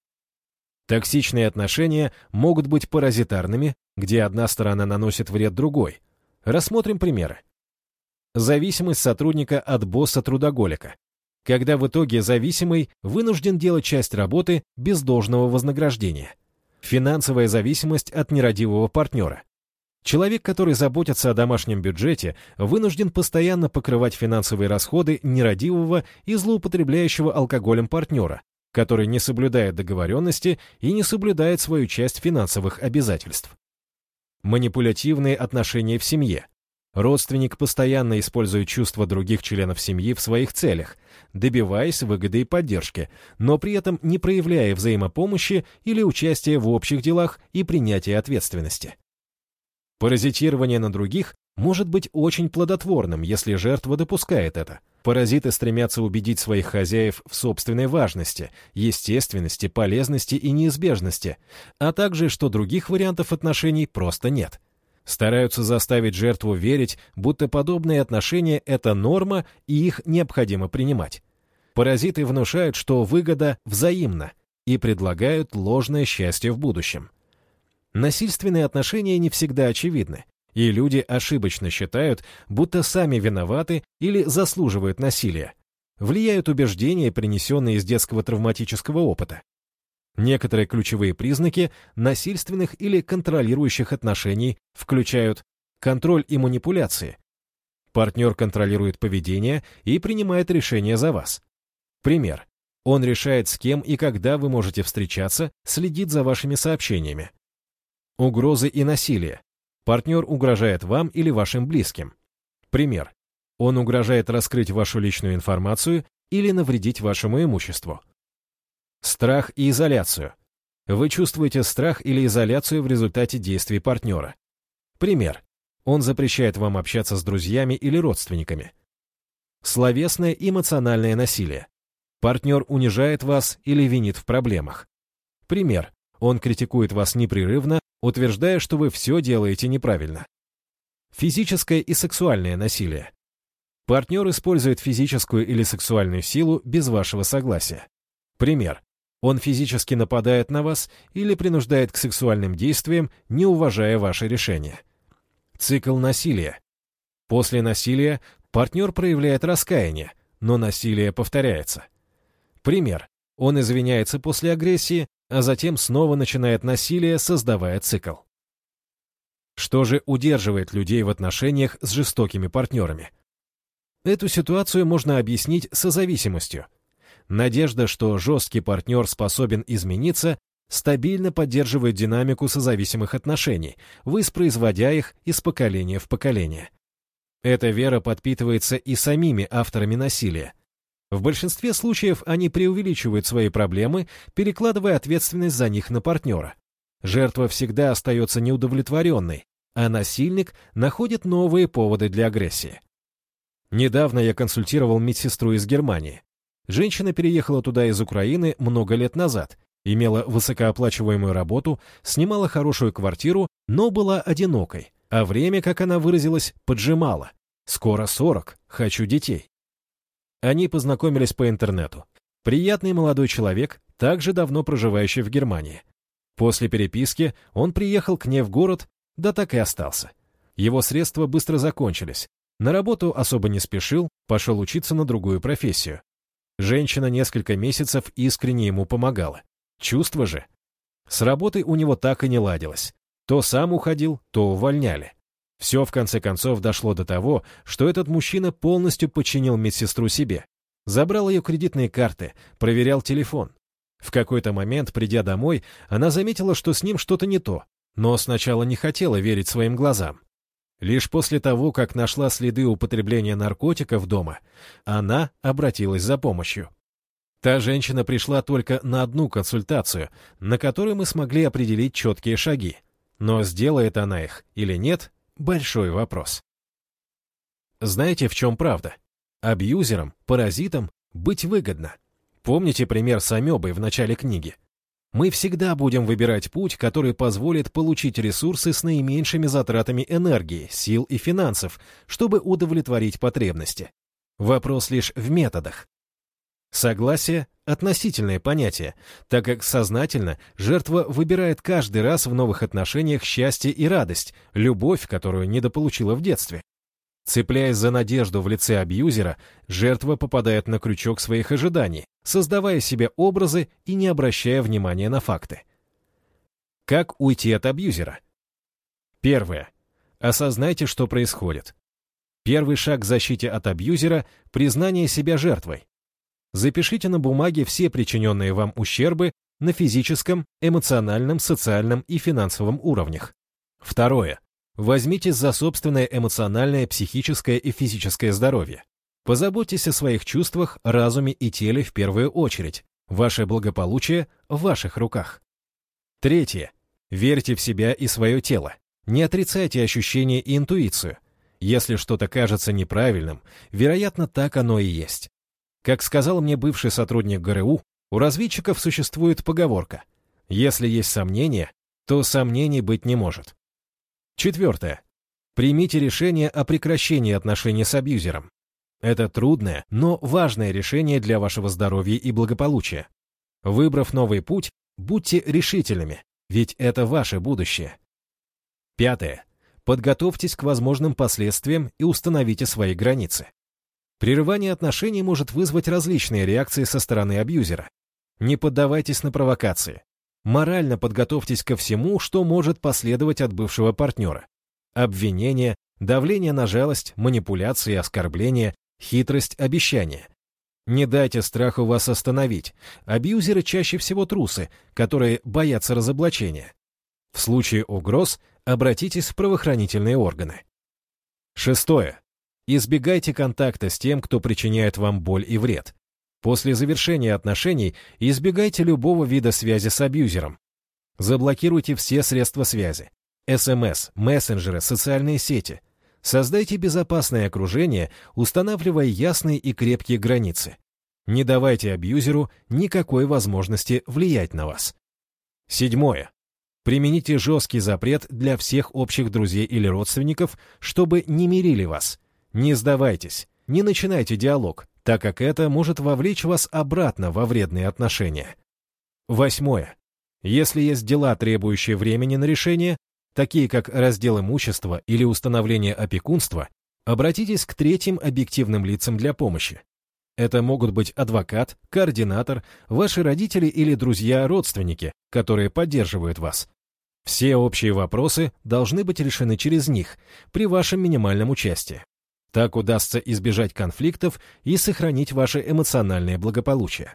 Токсичные отношения могут быть паразитарными, где одна сторона наносит вред другой. Рассмотрим примеры. Зависимость сотрудника от босса-трудоголика, когда в итоге зависимый вынужден делать часть работы без должного вознаграждения. Финансовая зависимость от нерадивого партнера. Человек, который заботится о домашнем бюджете, вынужден постоянно покрывать финансовые расходы нерадивого и злоупотребляющего алкоголем партнера, который не соблюдает договоренности и не соблюдает свою часть финансовых обязательств. Манипулятивные отношения в семье. Родственник постоянно использует чувства других членов семьи в своих целях, добиваясь выгоды и поддержки, но при этом не проявляя взаимопомощи или участия в общих делах и принятия ответственности. Паразитирование на других может быть очень плодотворным, если жертва допускает это. Паразиты стремятся убедить своих хозяев в собственной важности, естественности, полезности и неизбежности, а также, что других вариантов отношений просто нет. Стараются заставить жертву верить, будто подобные отношения – это норма и их необходимо принимать. Паразиты внушают, что выгода взаимна, и предлагают ложное счастье в будущем. Насильственные отношения не всегда очевидны, и люди ошибочно считают, будто сами виноваты или заслуживают насилия. Влияют убеждения, принесенные из детского травматического опыта. Некоторые ключевые признаки насильственных или контролирующих отношений включают контроль и манипуляции. Партнер контролирует поведение и принимает решения за вас. Пример. Он решает, с кем и когда вы можете встречаться, следит за вашими сообщениями. Угрозы и насилие. Партнер угрожает вам или вашим близким. Пример. Он угрожает раскрыть вашу личную информацию или навредить вашему имуществу. Страх и изоляцию. Вы чувствуете страх или изоляцию в результате действий партнера. Пример. Он запрещает вам общаться с друзьями или родственниками. Словесное и эмоциональное насилие. Партнер унижает вас или винит в проблемах. Пример. Он критикует вас непрерывно, утверждая, что вы все делаете неправильно. Физическое и сексуальное насилие. Партнер использует физическую или сексуальную силу без вашего согласия. Пример. Он физически нападает на вас или принуждает к сексуальным действиям, не уважая ваши решения. Цикл насилия. После насилия партнер проявляет раскаяние, но насилие повторяется. Пример. Он извиняется после агрессии, а затем снова начинает насилие, создавая цикл. Что же удерживает людей в отношениях с жестокими партнерами? Эту ситуацию можно объяснить созависимостью. Надежда, что жесткий партнер способен измениться, стабильно поддерживает динамику созависимых отношений, воспроизводя их из поколения в поколение. Эта вера подпитывается и самими авторами насилия. В большинстве случаев они преувеличивают свои проблемы, перекладывая ответственность за них на партнера. Жертва всегда остается неудовлетворенной, а насильник находит новые поводы для агрессии. Недавно я консультировал медсестру из Германии. Женщина переехала туда из Украины много лет назад, имела высокооплачиваемую работу, снимала хорошую квартиру, но была одинокой, а время, как она выразилась, поджимало. «Скоро сорок, хочу детей». Они познакомились по интернету. Приятный молодой человек, также давно проживающий в Германии. После переписки он приехал к ней в город, да так и остался. Его средства быстро закончились. На работу особо не спешил, пошел учиться на другую профессию. Женщина несколько месяцев искренне ему помогала. Чувство же. С работой у него так и не ладилось. То сам уходил, то увольняли. Все, в конце концов, дошло до того, что этот мужчина полностью подчинил медсестру себе. Забрал ее кредитные карты, проверял телефон. В какой-то момент, придя домой, она заметила, что с ним что-то не то, но сначала не хотела верить своим глазам. Лишь после того, как нашла следы употребления наркотиков дома, она обратилась за помощью. Та женщина пришла только на одну консультацию, на которой мы смогли определить четкие шаги. Но сделает она их или нет – большой вопрос. Знаете, в чем правда? Абьюзерам, паразитам быть выгодно. Помните пример с амебой в начале книги? Мы всегда будем выбирать путь, который позволит получить ресурсы с наименьшими затратами энергии, сил и финансов, чтобы удовлетворить потребности. Вопрос лишь в методах. Согласие – относительное понятие, так как сознательно жертва выбирает каждый раз в новых отношениях счастье и радость, любовь, которую недополучила в детстве. Цепляясь за надежду в лице абьюзера, жертва попадает на крючок своих ожиданий, создавая себе образы и не обращая внимания на факты. Как уйти от абьюзера? Первое. Осознайте, что происходит. Первый шаг к защите от абьюзера – признание себя жертвой. Запишите на бумаге все причиненные вам ущербы на физическом, эмоциональном, социальном и финансовом уровнях. Второе. Возьмитесь за собственное эмоциональное, психическое и физическое здоровье. Позаботьтесь о своих чувствах, разуме и теле в первую очередь. Ваше благополучие в ваших руках. Третье. Верьте в себя и свое тело. Не отрицайте ощущения и интуицию. Если что-то кажется неправильным, вероятно, так оно и есть. Как сказал мне бывший сотрудник ГРУ, у разведчиков существует поговорка: если есть сомнения, то сомнений быть не может. Четвертое. Примите решение о прекращении отношений с абьюзером. Это трудное, но важное решение для вашего здоровья и благополучия. Выбрав новый путь, будьте решительными, ведь это ваше будущее. Пятое. Подготовьтесь к возможным последствиям и установите свои границы. Прерывание отношений может вызвать различные реакции со стороны абьюзера. Не поддавайтесь на провокации. Морально подготовьтесь ко всему, что может последовать от бывшего партнера. Обвинения, давление на жалость, манипуляции, оскорбления, хитрость, обещания. Не дайте страху вас остановить. Абьюзеры чаще всего трусы, которые боятся разоблачения. В случае угроз обратитесь в правоохранительные органы. Шестое. Избегайте контакта с тем, кто причиняет вам боль и вред. После завершения отношений избегайте любого вида связи с абьюзером. Заблокируйте все средства связи. эс эм эс, мессенджеры, социальные сети. Создайте безопасное окружение, устанавливая ясные и крепкие границы. Не давайте абьюзеру никакой возможности влиять на вас. Седьмое. Примените жесткий запрет для всех общих друзей или родственников, чтобы не мирили вас. Не сдавайтесь, не начинайте диалог, так как это может вовлечь вас обратно во вредные отношения. Восьмое. Если есть дела, требующие времени на решение, такие как раздел имущества или установление опекунства, обратитесь к третьим объективным лицам для помощи. Это могут быть адвокат, координатор, ваши родители или друзья-родственники, которые поддерживают вас. Все общие вопросы должны быть решены через них, при вашем минимальном участии. Так удастся избежать конфликтов и сохранить ваше эмоциональное благополучие.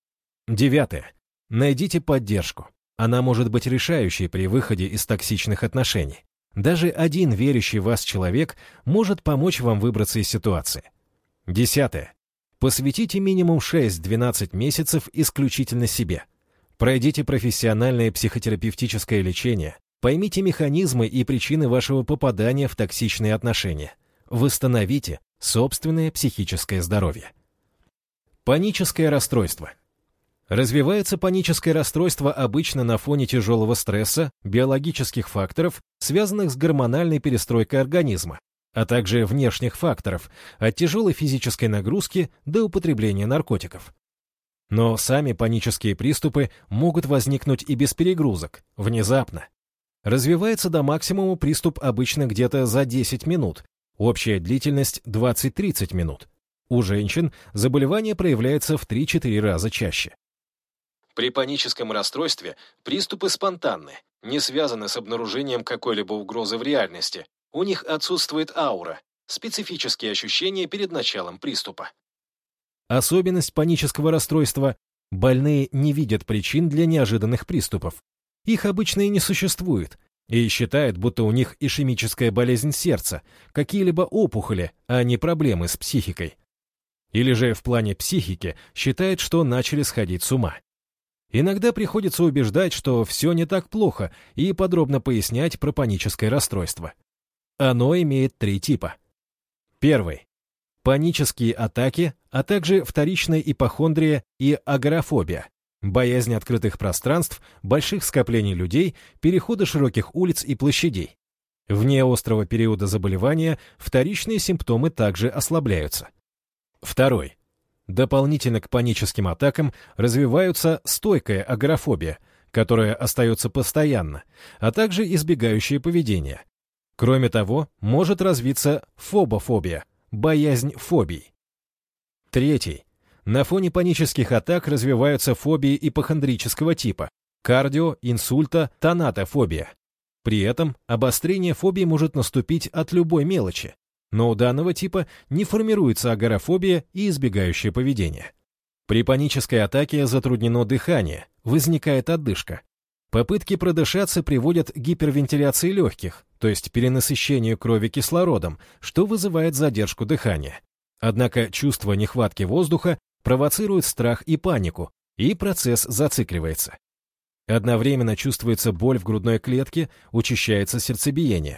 Девятое. Найдите поддержку. Она может быть решающей при выходе из токсичных отношений. Даже один верящий в вас человек может помочь вам выбраться из ситуации. Десятое. Посвятите минимум шесть-двенадцать месяцев исключительно себе. Пройдите профессиональное психотерапевтическое лечение, поймите механизмы и причины вашего попадания в токсичные отношения. Восстановите собственное психическое здоровье. Паническое расстройство. Развивается паническое расстройство обычно на фоне тяжелого стресса, биологических факторов, связанных с гормональной перестройкой организма, а также внешних факторов, от тяжелой физической нагрузки до употребления наркотиков. Но сами панические приступы могут возникнуть и без перегрузок, внезапно. Развивается до максимума приступ обычно где-то за десять минут, общая длительность двадцать-тридцать минут. У женщин заболевание проявляется в три-четыре раза чаще. При паническом расстройстве приступы спонтанны, не связаны с обнаружением какой-либо угрозы в реальности. У них отсутствует аура, специфические ощущения перед началом приступа. Особенность панического расстройства – больные не видят причин для неожиданных приступов. Их обычно и не существует, и считают, будто у них ишемическая болезнь сердца, какие-либо опухоли, а не проблемы с психикой. Или же в плане психики считают, что начали сходить с ума. Иногда приходится убеждать, что все не так плохо, и подробно пояснять про паническое расстройство. Оно имеет три типа. Первый. Панические атаки, а также вторичная ипохондрия и агорафобия, боязнь открытых пространств, больших скоплений людей, перехода широких улиц и площадей. Вне острого периода заболевания вторичные симптомы также ослабляются. Второй. Дополнительно к паническим атакам развиваются стойкая агорафобия, которая остается постоянно, а также избегающее поведение. Кроме того, может развиться фобофобия, боязнь фобий. Третий. На фоне панических атак развиваются фобии ипохондрического типа, кардио, инсульта, тонатофобия. При этом обострение фобии может наступить от любой мелочи, но у данного типа не формируется агорафобия и избегающее поведение. При панической атаке затруднено дыхание, возникает одышка. Попытки продышаться приводят к гипервентиляции легких, то есть перенасыщению крови кислородом, что вызывает задержку дыхания. Однако чувство нехватки воздуха провоцирует страх и панику, и процесс зацикливается. Одновременно чувствуется боль в грудной клетке, учащается сердцебиение.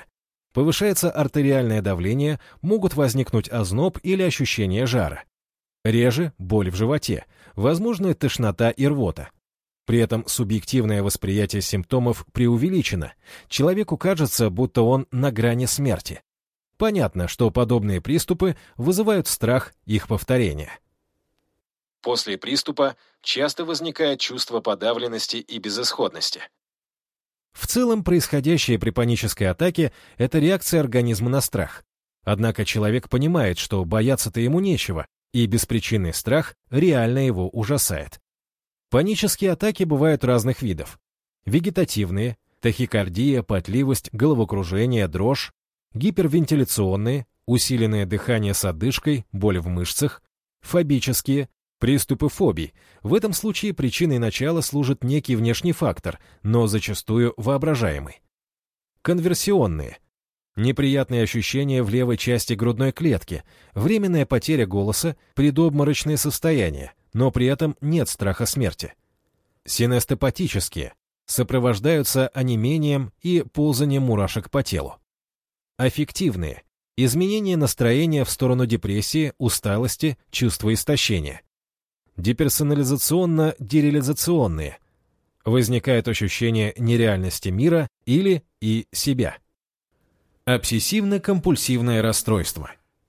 Повышается артериальное давление, могут возникнуть озноб или ощущение жара. Реже боль в животе, возможна тошнота и рвота. При этом субъективное восприятие симптомов преувеличено. Человеку кажется, будто он на грани смерти. Понятно, что подобные приступы вызывают страх их повторения. После приступа часто возникает чувство подавленности и безысходности. В целом, происходящее при панической атаке – это реакция организма на страх. Однако человек понимает, что бояться-то ему нечего, и беспричинный страх реально его ужасает. Панические атаки бывают разных видов. Вегетативные – тахикардия, потливость, головокружение, дрожь. Гипервентиляционные – усиленное дыхание с одышкой, боль в мышцах. Фобические – приступы фобий. В этом случае причиной начала служит некий внешний фактор, но зачастую воображаемый. Конверсионные. Неприятные ощущения в левой части грудной клетки, временная потеря голоса, предобморочное состояние, но при этом нет страха смерти. Синестепатические. Сопровождаются онемением и ползанием мурашек по телу. Аффективные. Изменение настроения в сторону депрессии, усталости, чувства истощения. Деперсонализационно-дереализационные. Возникает ощущение нереальности мира или и себя. Обсессивно-компульсивное расстройство.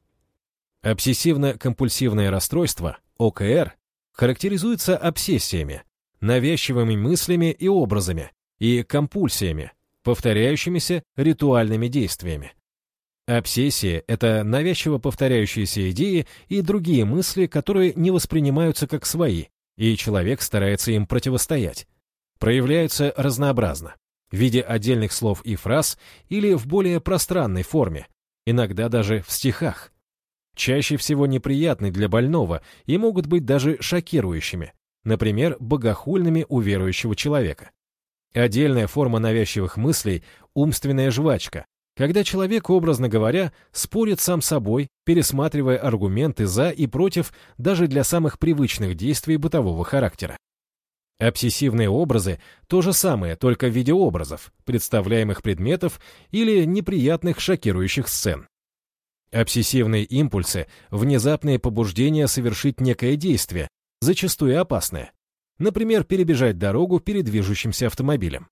Обсессивно-компульсивное расстройство, О К Р, характеризуется обсессиями, навязчивыми мыслями и образами, и компульсиями, повторяющимися ритуальными действиями. Обсессия – это навязчиво повторяющиеся идеи и другие мысли, которые не воспринимаются как свои, и человек старается им противостоять. Проявляются разнообразно, в виде отдельных слов и фраз или в более пространной форме, иногда даже в стихах. Чаще всего неприятны для больного и могут быть даже шокирующими, например, богохульными у верующего человека. Отдельная форма навязчивых мыслей – умственная жвачка, когда человек, образно говоря, спорит сам с собой, пересматривая аргументы за и против даже для самых привычных действий бытового характера. Обсессивные образы – то же самое, только в виде образов, представляемых предметов или неприятных шокирующих сцен. Обсессивные импульсы – внезапные побуждения совершить некое действие, зачастую опасное. Например, перебежать дорогу перед движущимся автомобилем.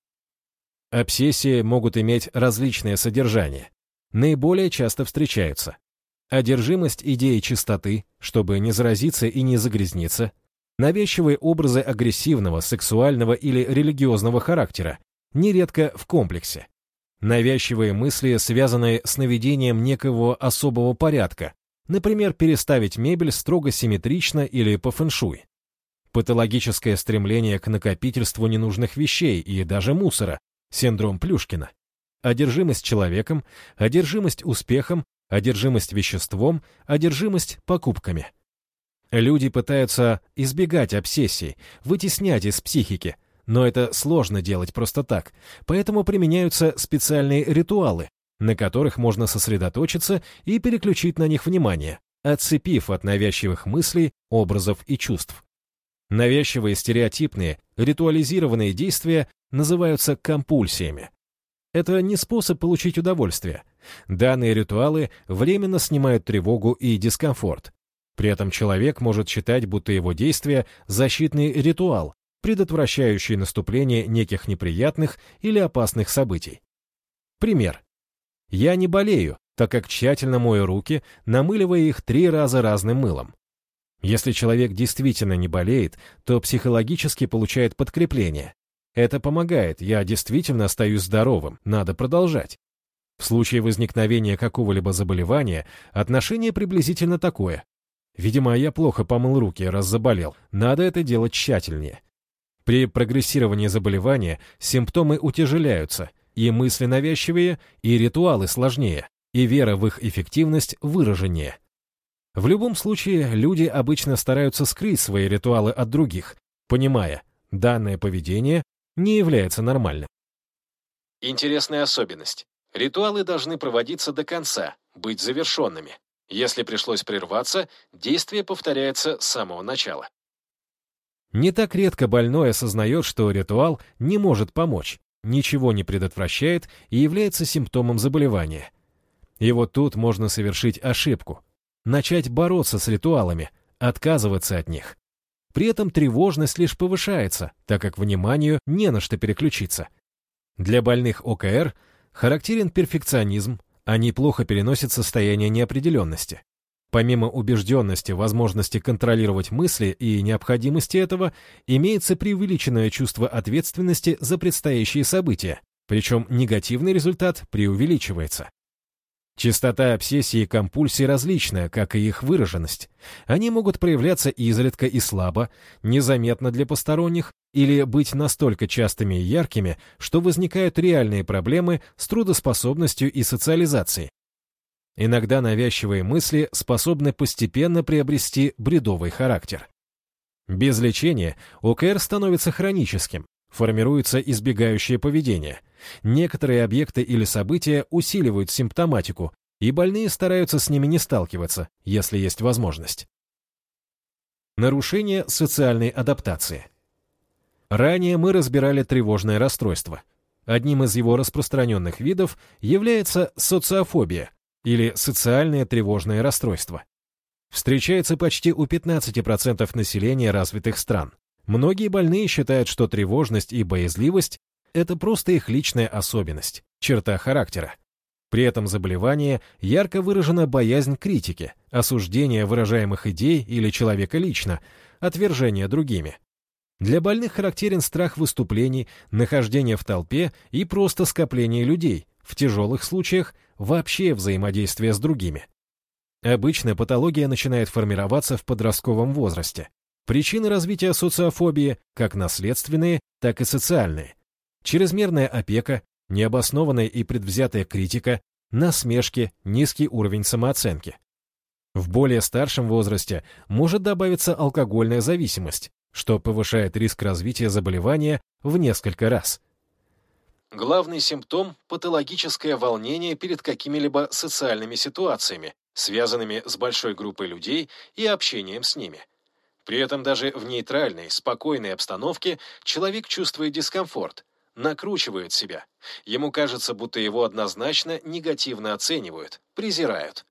Обсессии могут иметь различное содержание. Наиболее часто встречаются одержимость идеей чистоты, чтобы не заразиться и не загрязниться, навязчивые образы агрессивного, сексуального или религиозного характера, нередко в комплексе, навязчивые мысли, связанные с наведением некого особого порядка, например, переставить мебель строго симметрично или по фэншуй, патологическое стремление к накопительству ненужных вещей и даже мусора, синдром Плюшкина, одержимость человеком, одержимость успехом, одержимость веществом, одержимость покупками. Люди пытаются избегать обсессий, вытеснять из психики, но это сложно делать просто так, поэтому применяются специальные ритуалы, на которых можно сосредоточиться и переключить на них внимание, отцепив от навязчивых мыслей, образов и чувств. Навязчивые стереотипные, ритуализированные действия называются компульсиями. Это не способ получить удовольствие. Данные ритуалы временно снимают тревогу и дискомфорт. При этом человек может считать, будто его действие – защитный ритуал, предотвращающий наступление неких неприятных или опасных событий. Пример. Я не болею, так как тщательно мою руки, намыливая их три раза разным мылом. Если человек действительно не болеет, то психологически получает подкрепление. Это помогает, я действительно остаюсь здоровым, надо продолжать. В случае возникновения какого-либо заболевания отношение приблизительно такое. Видимо, я плохо помыл руки, раз заболел, надо это делать тщательнее. При прогрессировании заболевания симптомы утяжеляются, и мысли навязчивее, и ритуалы сложнее, и вера в их эффективность выраженнее. В любом случае, люди обычно стараются скрыть свои ритуалы от других, понимая, данное поведение не является нормальным. Интересная особенность. Ритуалы должны проводиться до конца, быть завершенными. Если пришлось прерваться, действие повторяется с самого начала. Не так редко больной осознает, что ритуал не может помочь, ничего не предотвращает и является симптомом заболевания. И вот тут можно совершить ошибку. Начать бороться с ритуалами, отказываться от них. При этом тревожность лишь повышается, так как вниманию не на что переключиться. Для больных о ка эр характерен перфекционизм, они плохо переносят состояние неопределенности. Помимо убежденности в возможности контролировать мысли и необходимости этого, имеется преувеличенное чувство ответственности за предстоящие события, причем негативный результат преувеличивается. Частота обсессии и компульсий различная, как и их выраженность. Они могут проявляться изредка и слабо, незаметно для посторонних, или быть настолько частыми и яркими, что возникают реальные проблемы с трудоспособностью и социализацией. Иногда навязчивые мысли способны постепенно приобрести бредовый характер. Без лечения о ка эр становится хроническим, формируется избегающее поведение. Некоторые объекты или события усиливают симптоматику, и больные стараются с ними не сталкиваться, если есть возможность. Нарушение социальной адаптации. Ранее мы разбирали тревожное расстройство. Одним из его распространенных видов является социофобия, или социальное тревожное расстройство. Встречается почти у пятнадцати процентов населения развитых стран. Многие больные считают, что тревожность и боязливость – это просто их личная особенность, черта характера. При этом заболевании ярко выражена боязнь критики, осуждение выражаемых идей или человека лично, отвержение другими. Для больных характерен страх выступлений, нахождение в толпе и просто скопление людей, в тяжелых случаях вообще взаимодействие с другими. Обычно патология начинает формироваться в подростковом возрасте. Причины развития социофобии как наследственные, так и социальные. Чрезмерная опека, необоснованная и предвзятая критика, насмешки, низкий уровень самооценки. В более старшем возрасте может добавиться алкогольная зависимость, что повышает риск развития заболевания в несколько раз. Главный симптом – патологическое волнение перед какими-либо социальными ситуациями, связанными с большой группой людей и общением с ними. При этом даже в нейтральной, спокойной обстановке человек чувствует дискомфорт, накручивает себя. Ему кажется, будто его однозначно негативно оценивают, презирают.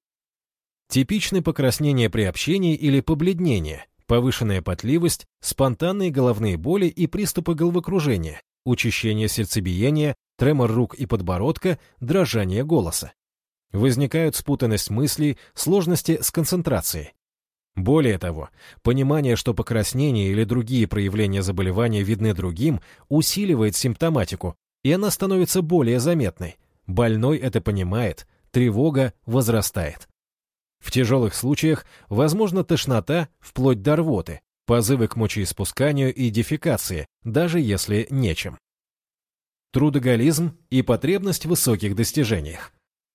Типичны покраснение при общении или побледнение, повышенная потливость, спонтанные головные боли и приступы головокружения, учащение сердцебиения, тремор рук и подбородка, дрожание голоса. Возникают спутанность мыслей, сложности с концентрацией. Более того, понимание, что покраснение или другие проявления заболевания видны другим, усиливает симптоматику, и она становится более заметной. Больной это понимает, тревога возрастает. В тяжелых случаях возможна тошнота вплоть до рвоты, позывы к мочеиспусканию и дефекации, даже если нечем. Трудоголизм и потребность в высоких достижениях.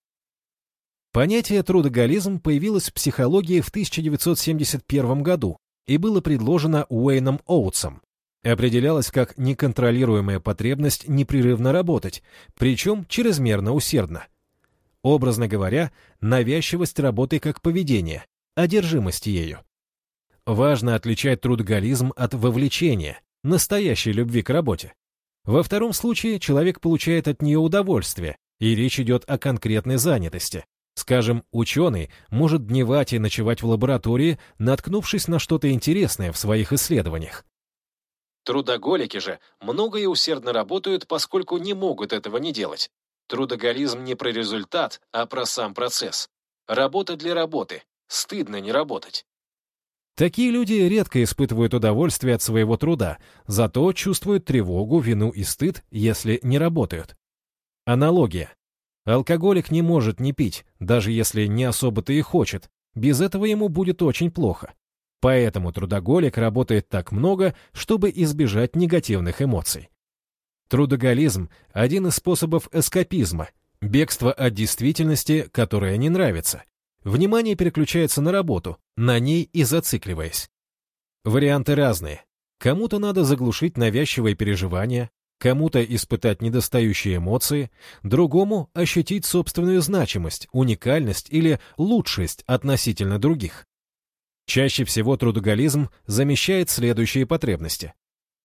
Понятие трудоголизм появилось в психологии в тысяча девятьсот семьдесят первом году и было предложено Уэйном Оутсом. Определялось как неконтролируемая потребность непрерывно работать, причем чрезмерно усердно. Образно говоря, навязчивость работы как поведение, одержимость ею. Важно отличать трудоголизм от вовлечения, настоящей любви к работе. Во втором случае человек получает от нее удовольствие, и речь идет о конкретной занятости. Скажем, ученый может дневать и ночевать в лаборатории, наткнувшись на что-то интересное в своих исследованиях. Трудоголики же много и усердно работают, поскольку не могут этого не делать. Трудоголизм не про результат, а про сам процесс. Работа для работы. Стыдно не работать. Такие люди редко испытывают удовольствие от своего труда, зато чувствуют тревогу, вину и стыд, если не работают. Аналогия. Алкоголик не может не пить, даже если не особо-то и хочет. Без этого ему будет очень плохо. Поэтому трудоголик работает так много, чтобы избежать негативных эмоций. Трудоголизм – один из способов эскапизма, бегство от действительности, которая не нравится. Внимание переключается на работу, на ней и зацикливаясь. Варианты разные. Кому-то надо заглушить навязчивые переживания, кому-то испытать недостающие эмоции, другому ощутить собственную значимость, уникальность или лучшесть относительно других. Чаще всего трудоголизм замещает следующие потребности.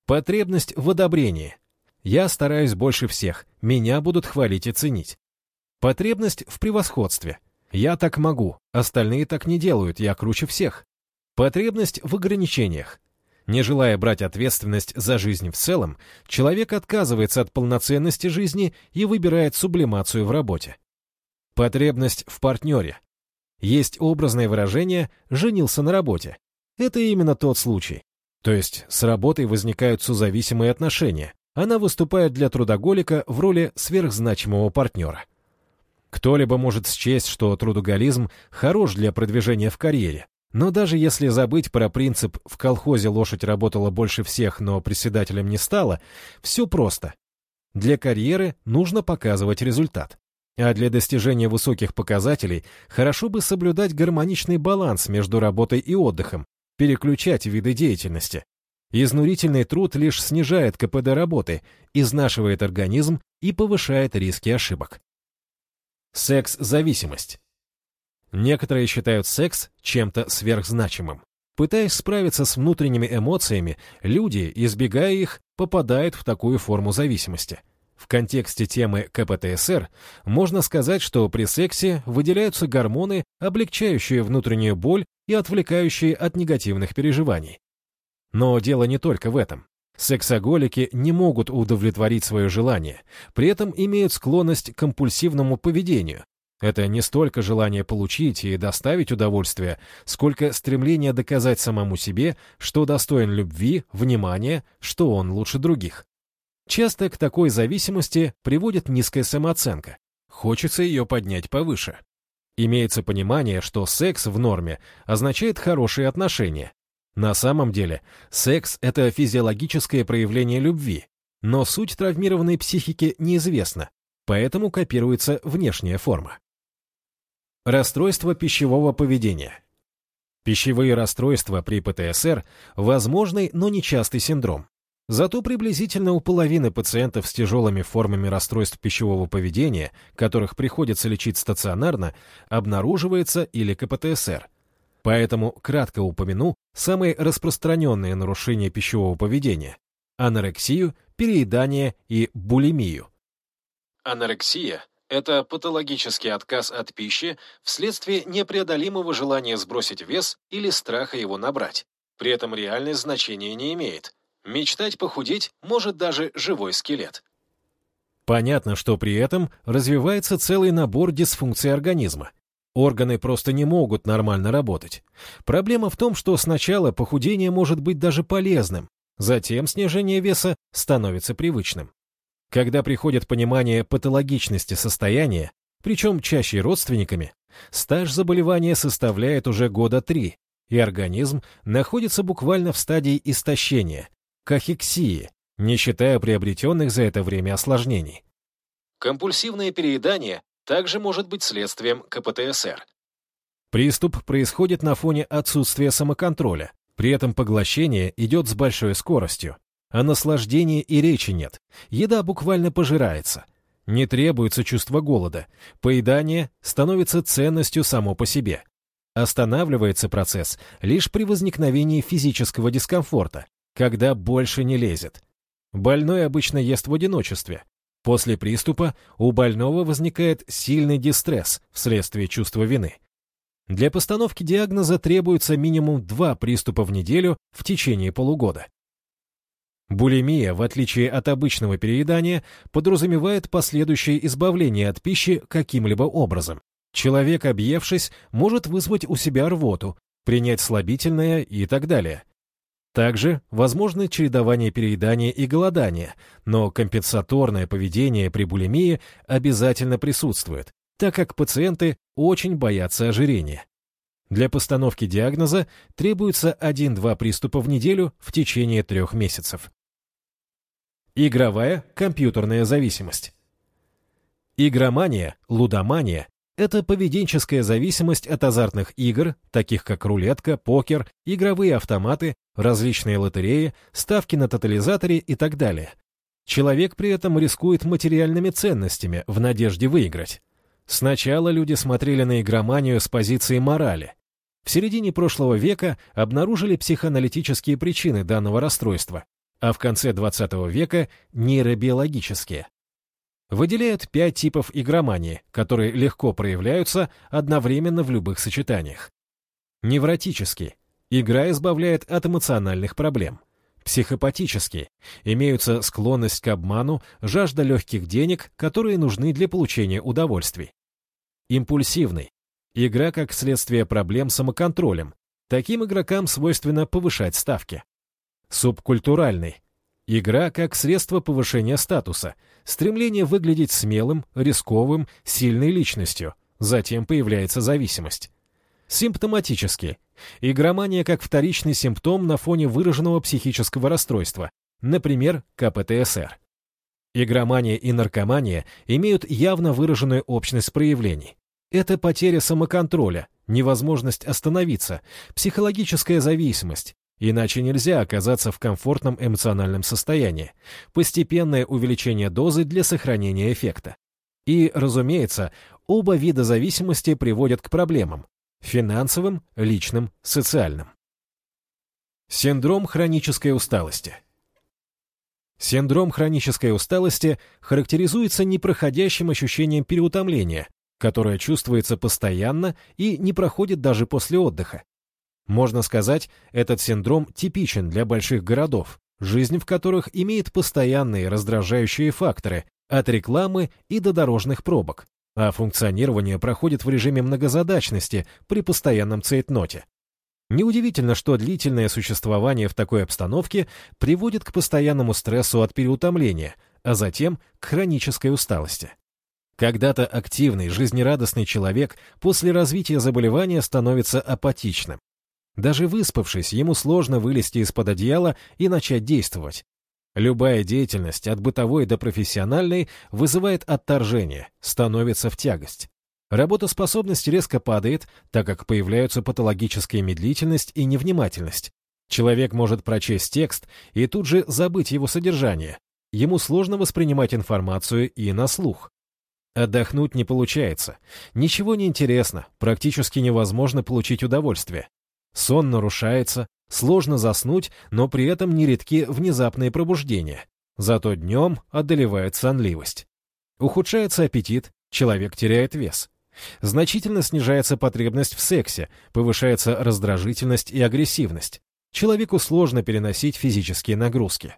Потребность в одобрении. Я стараюсь больше всех, меня будут хвалить и ценить. Потребность в превосходстве. Я так могу, остальные так не делают, я круче всех. Потребность в ограничениях. Не желая брать ответственность за жизнь в целом, человек отказывается от полноценности жизни и выбирает сублимацию в работе. Потребность в партнере. Есть образное выражение «женился на работе». Это именно тот случай. То есть с работой возникают созависимые отношения. Она выступает для трудоголика в роли сверхзначимого партнера. Кто-либо может счесть, что трудоголизм хорош для продвижения в карьере. Но даже если забыть про принцип «в колхозе лошадь работала больше всех, но председателем не стала», все просто. Для карьеры нужно показывать результат. А для достижения высоких показателей хорошо бы соблюдать гармоничный баланс между работой и отдыхом, переключать виды деятельности. Изнурительный труд лишь снижает ка пэ дэ работы, изнашивает организм и повышает риски ошибок. Секс-зависимость. Некоторые считают секс чем-то сверхзначимым. Пытаясь справиться с внутренними эмоциями, люди, избегая их, попадают в такую форму зависимости. В контексте темы ка пэ тэ эс эр можно сказать, что при сексе выделяются гормоны, облегчающие внутреннюю боль и отвлекающие от негативных переживаний. Но дело не только в этом. Сексоголики не могут удовлетворить свое желание, при этом имеют склонность к компульсивному поведению. Это не столько желание получить и доставить удовольствие, сколько стремление доказать самому себе, что достоин любви, внимания, что он лучше других. Часто к такой зависимости приводит низкая самооценка. Хочется ее поднять повыше. Имеется понимание, что секс в норме означает хорошие отношения. На самом деле, секс – это физиологическое проявление любви, но суть травмированной психики неизвестна, поэтому копируется внешняя форма. Расстройство пищевого поведения. Пищевые расстройства при пэ тэ эс эр – возможный, но нечастый синдром. Зато приблизительно у половины пациентов с тяжелыми формами расстройств пищевого поведения, которых приходится лечить стационарно, обнаруживается или ка пэ тэ эс эр. Поэтому кратко упомяну самые распространенные нарушения пищевого поведения – анорексию, переедание и булимию. Анорексия – это патологический отказ от пищи вследствие непреодолимого желания сбросить вес или страха его набрать. При этом реальность значения не имеет. Мечтать похудеть может даже живой скелет. Понятно, что при этом развивается целый набор дисфункций организма. Органы просто не могут нормально работать. Проблема в том, что сначала похудение может быть даже полезным, затем снижение веса становится привычным. Когда приходит понимание патологичности состояния, причем чаще родственниками, стаж заболевания составляет уже года три, и организм находится буквально в стадии истощения, кахексии, не считая приобретенных за это время осложнений. Компульсивное переедание также может быть следствием ка пэ тэ эс эр. Приступ происходит на фоне отсутствия самоконтроля, при этом поглощение идет с большой скоростью. О наслаждении и речи нет, еда буквально пожирается. Не требуется чувство голода, поедание становится ценностью само по себе. Останавливается процесс лишь при возникновении физического дискомфорта, когда больше не лезет. Больной обычно ест в одиночестве. После приступа у больного возникает сильный дистресс вследствие чувства вины. Для постановки диагноза требуется минимум два приступа в неделю в течение полугода. Булимия, в отличие от обычного переедания, подразумевает последующее избавление от пищи каким-либо образом. Человек, объевшись, может вызвать у себя рвоту, принять слабительное и так далее. Также возможно чередование переедания и голодания, но компенсаторное поведение при булимии обязательно присутствует, так как пациенты очень боятся ожирения. Для постановки диагноза требуется один-два приступа в неделю в течение трех месяцев. Игровая компьютерная зависимость. Игромания, лудомания – это поведенческая зависимость от азартных игр, таких как рулетка, покер, игровые автоматы, различные лотереи, ставки на тотализаторе и так далее. Человек при этом рискует материальными ценностями в надежде выиграть. Сначала люди смотрели на игроманию с позиции морали. В середине прошлого века обнаружили психоаналитические причины данного расстройства, а в конце двадцатого века – нейробиологические. Выделяют пять типов игромании, которые легко проявляются одновременно в любых сочетаниях. Невротический. Игра избавляет от эмоциональных проблем. Психопатический. Имеются склонность к обману, жажда легких денег, которые нужны для получения удовольствий. Импульсивный. Игра как следствие проблем с самоконтролем. Таким игрокам свойственно повышать ставки. Субкультуральный. Игра как средство повышения статуса, стремление выглядеть смелым, рисковым, сильной личностью. Затем появляется зависимость. Симптоматический. Игромания как вторичный симптом на фоне выраженного психического расстройства, например, ка пэ тэ эс эр. Игромания и наркомания имеют явно выраженную общность проявлений. Это потеря самоконтроля, невозможность остановиться, психологическая зависимость. Иначе нельзя оказаться в комфортном эмоциональном состоянии. Постепенное увеличение дозы для сохранения эффекта. И, разумеется, оба вида зависимости приводят к проблемам. Финансовым, личным, социальным. Синдром хронической усталости. Синдром хронической усталости характеризуется непроходящим ощущением переутомления, которое чувствуется постоянно и не проходит даже после отдыха. Можно сказать, этот синдром типичен для больших городов, жизнь в которых имеет постоянные раздражающие факторы, от рекламы и до дорожных пробок, а функционирование проходит в режиме многозадачности при постоянном цейтноте. Неудивительно, что длительное существование в такой обстановке приводит к постоянному стрессу от переутомления, а затем к хронической усталости. Когда-то активный, жизнерадостный человек после развития заболевания становится апатичным. Даже выспавшись, ему сложно вылезти из-под одеяла и начать действовать. Любая деятельность, от бытовой до профессиональной, вызывает отторжение, становится в тягость. Работоспособность резко падает, так как появляются патологическая медлительность и невнимательность. Человек может прочесть текст и тут же забыть его содержание. Ему сложно воспринимать информацию и на слух. Отдохнуть не получается. Ничего не интересно, практически невозможно получить удовольствие. Сон нарушается, сложно заснуть, но при этом нередки внезапные пробуждения. Зато днем одолевает сонливость. Ухудшается аппетит, человек теряет вес. Значительно снижается потребность в сексе, повышается раздражительность и агрессивность. Человеку сложно переносить физические нагрузки.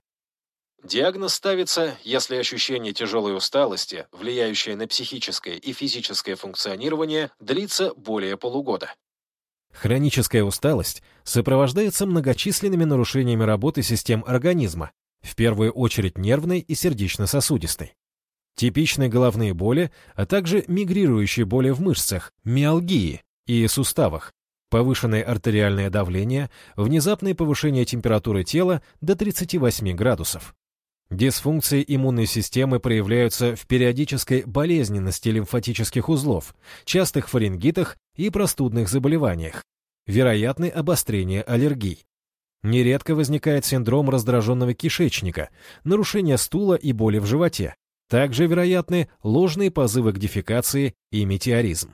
Диагноз ставится, если ощущение тяжелой усталости, влияющее на психическое и физическое функционирование, длится более полугода. Хроническая усталость сопровождается многочисленными нарушениями работы систем организма, в первую очередь нервной и сердечно-сосудистой. Типичны головные боли, а также мигрирующие боли в мышцах, миалгии и суставах, повышенное артериальное давление, внезапное повышение температуры тела до тридцати восьми градусов. Дисфункции иммунной системы проявляются в периодической болезненности лимфатических узлов, частых фарингитах и простудных заболеваниях. Вероятны обострения аллергий. Нередко возникает синдром раздраженного кишечника, нарушение стула и боли в животе. Также вероятны ложные позывы к дефекации и метеоризм.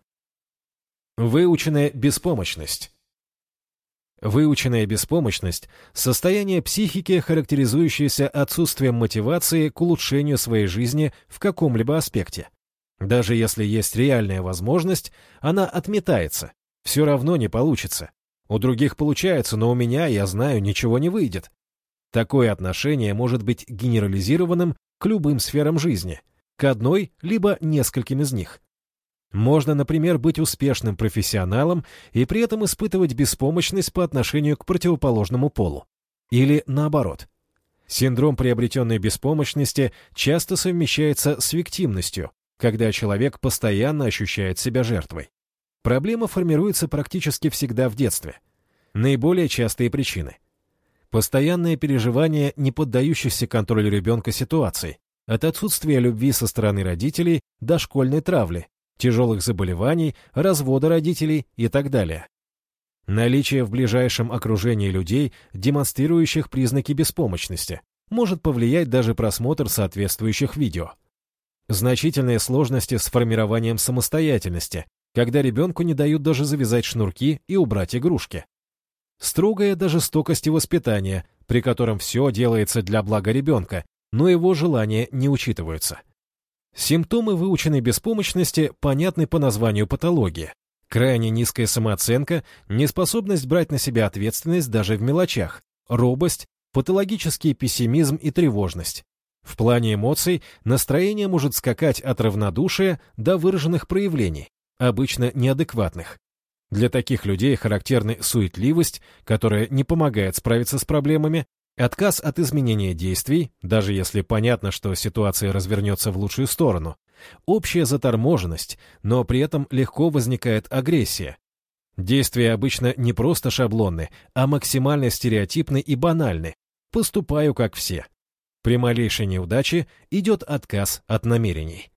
Выученная беспомощность. Выученная беспомощность – состояние психики, характеризующееся отсутствием мотивации к улучшению своей жизни в каком-либо аспекте. Даже если есть реальная возможность, она отметается. Все равно не получится. У других получается, но у меня, я знаю, ничего не выйдет. Такое отношение может быть генерализированным к любым сферам жизни, к одной либо нескольким из них. Можно, например, быть успешным профессионалом и при этом испытывать беспомощность по отношению к противоположному полу. Или наоборот. Синдром приобретенной беспомощности часто совмещается с виктимностью, когда человек постоянно ощущает себя жертвой. Проблема формируется практически всегда в детстве. Наиболее частые причины. Постоянное переживание неподдающихся контролю ребенка ситуаций, от отсутствия любви со стороны родителей до школьной травли, тяжелых заболеваний, развода родителей и так далее. Наличие в ближайшем окружении людей, демонстрирующих признаки беспомощности, может повлиять даже просмотр соответствующих видео. Значительные сложности с формированием самостоятельности, когда ребенку не дают даже завязать шнурки и убрать игрушки. Строгая до жестокости воспитания, при котором все делается для блага ребенка, но его желания не учитываются. Симптомы выученной беспомощности понятны по названию патологии. Крайне низкая самооценка, неспособность брать на себя ответственность даже в мелочах, робость, патологический пессимизм и тревожность. В плане эмоций настроение может скакать от равнодушия до выраженных проявлений, обычно неадекватных. Для таких людей характерны суетливость, которая не помогает справиться с проблемами, отказ от изменения действий, даже если понятно, что ситуация развернется в лучшую сторону, общая заторможенность, но при этом легко возникает агрессия. Действия обычно не просто шаблонны, а максимально стереотипны и банальны. Поступаю как все. При малейшей неудаче идет отказ от намерений.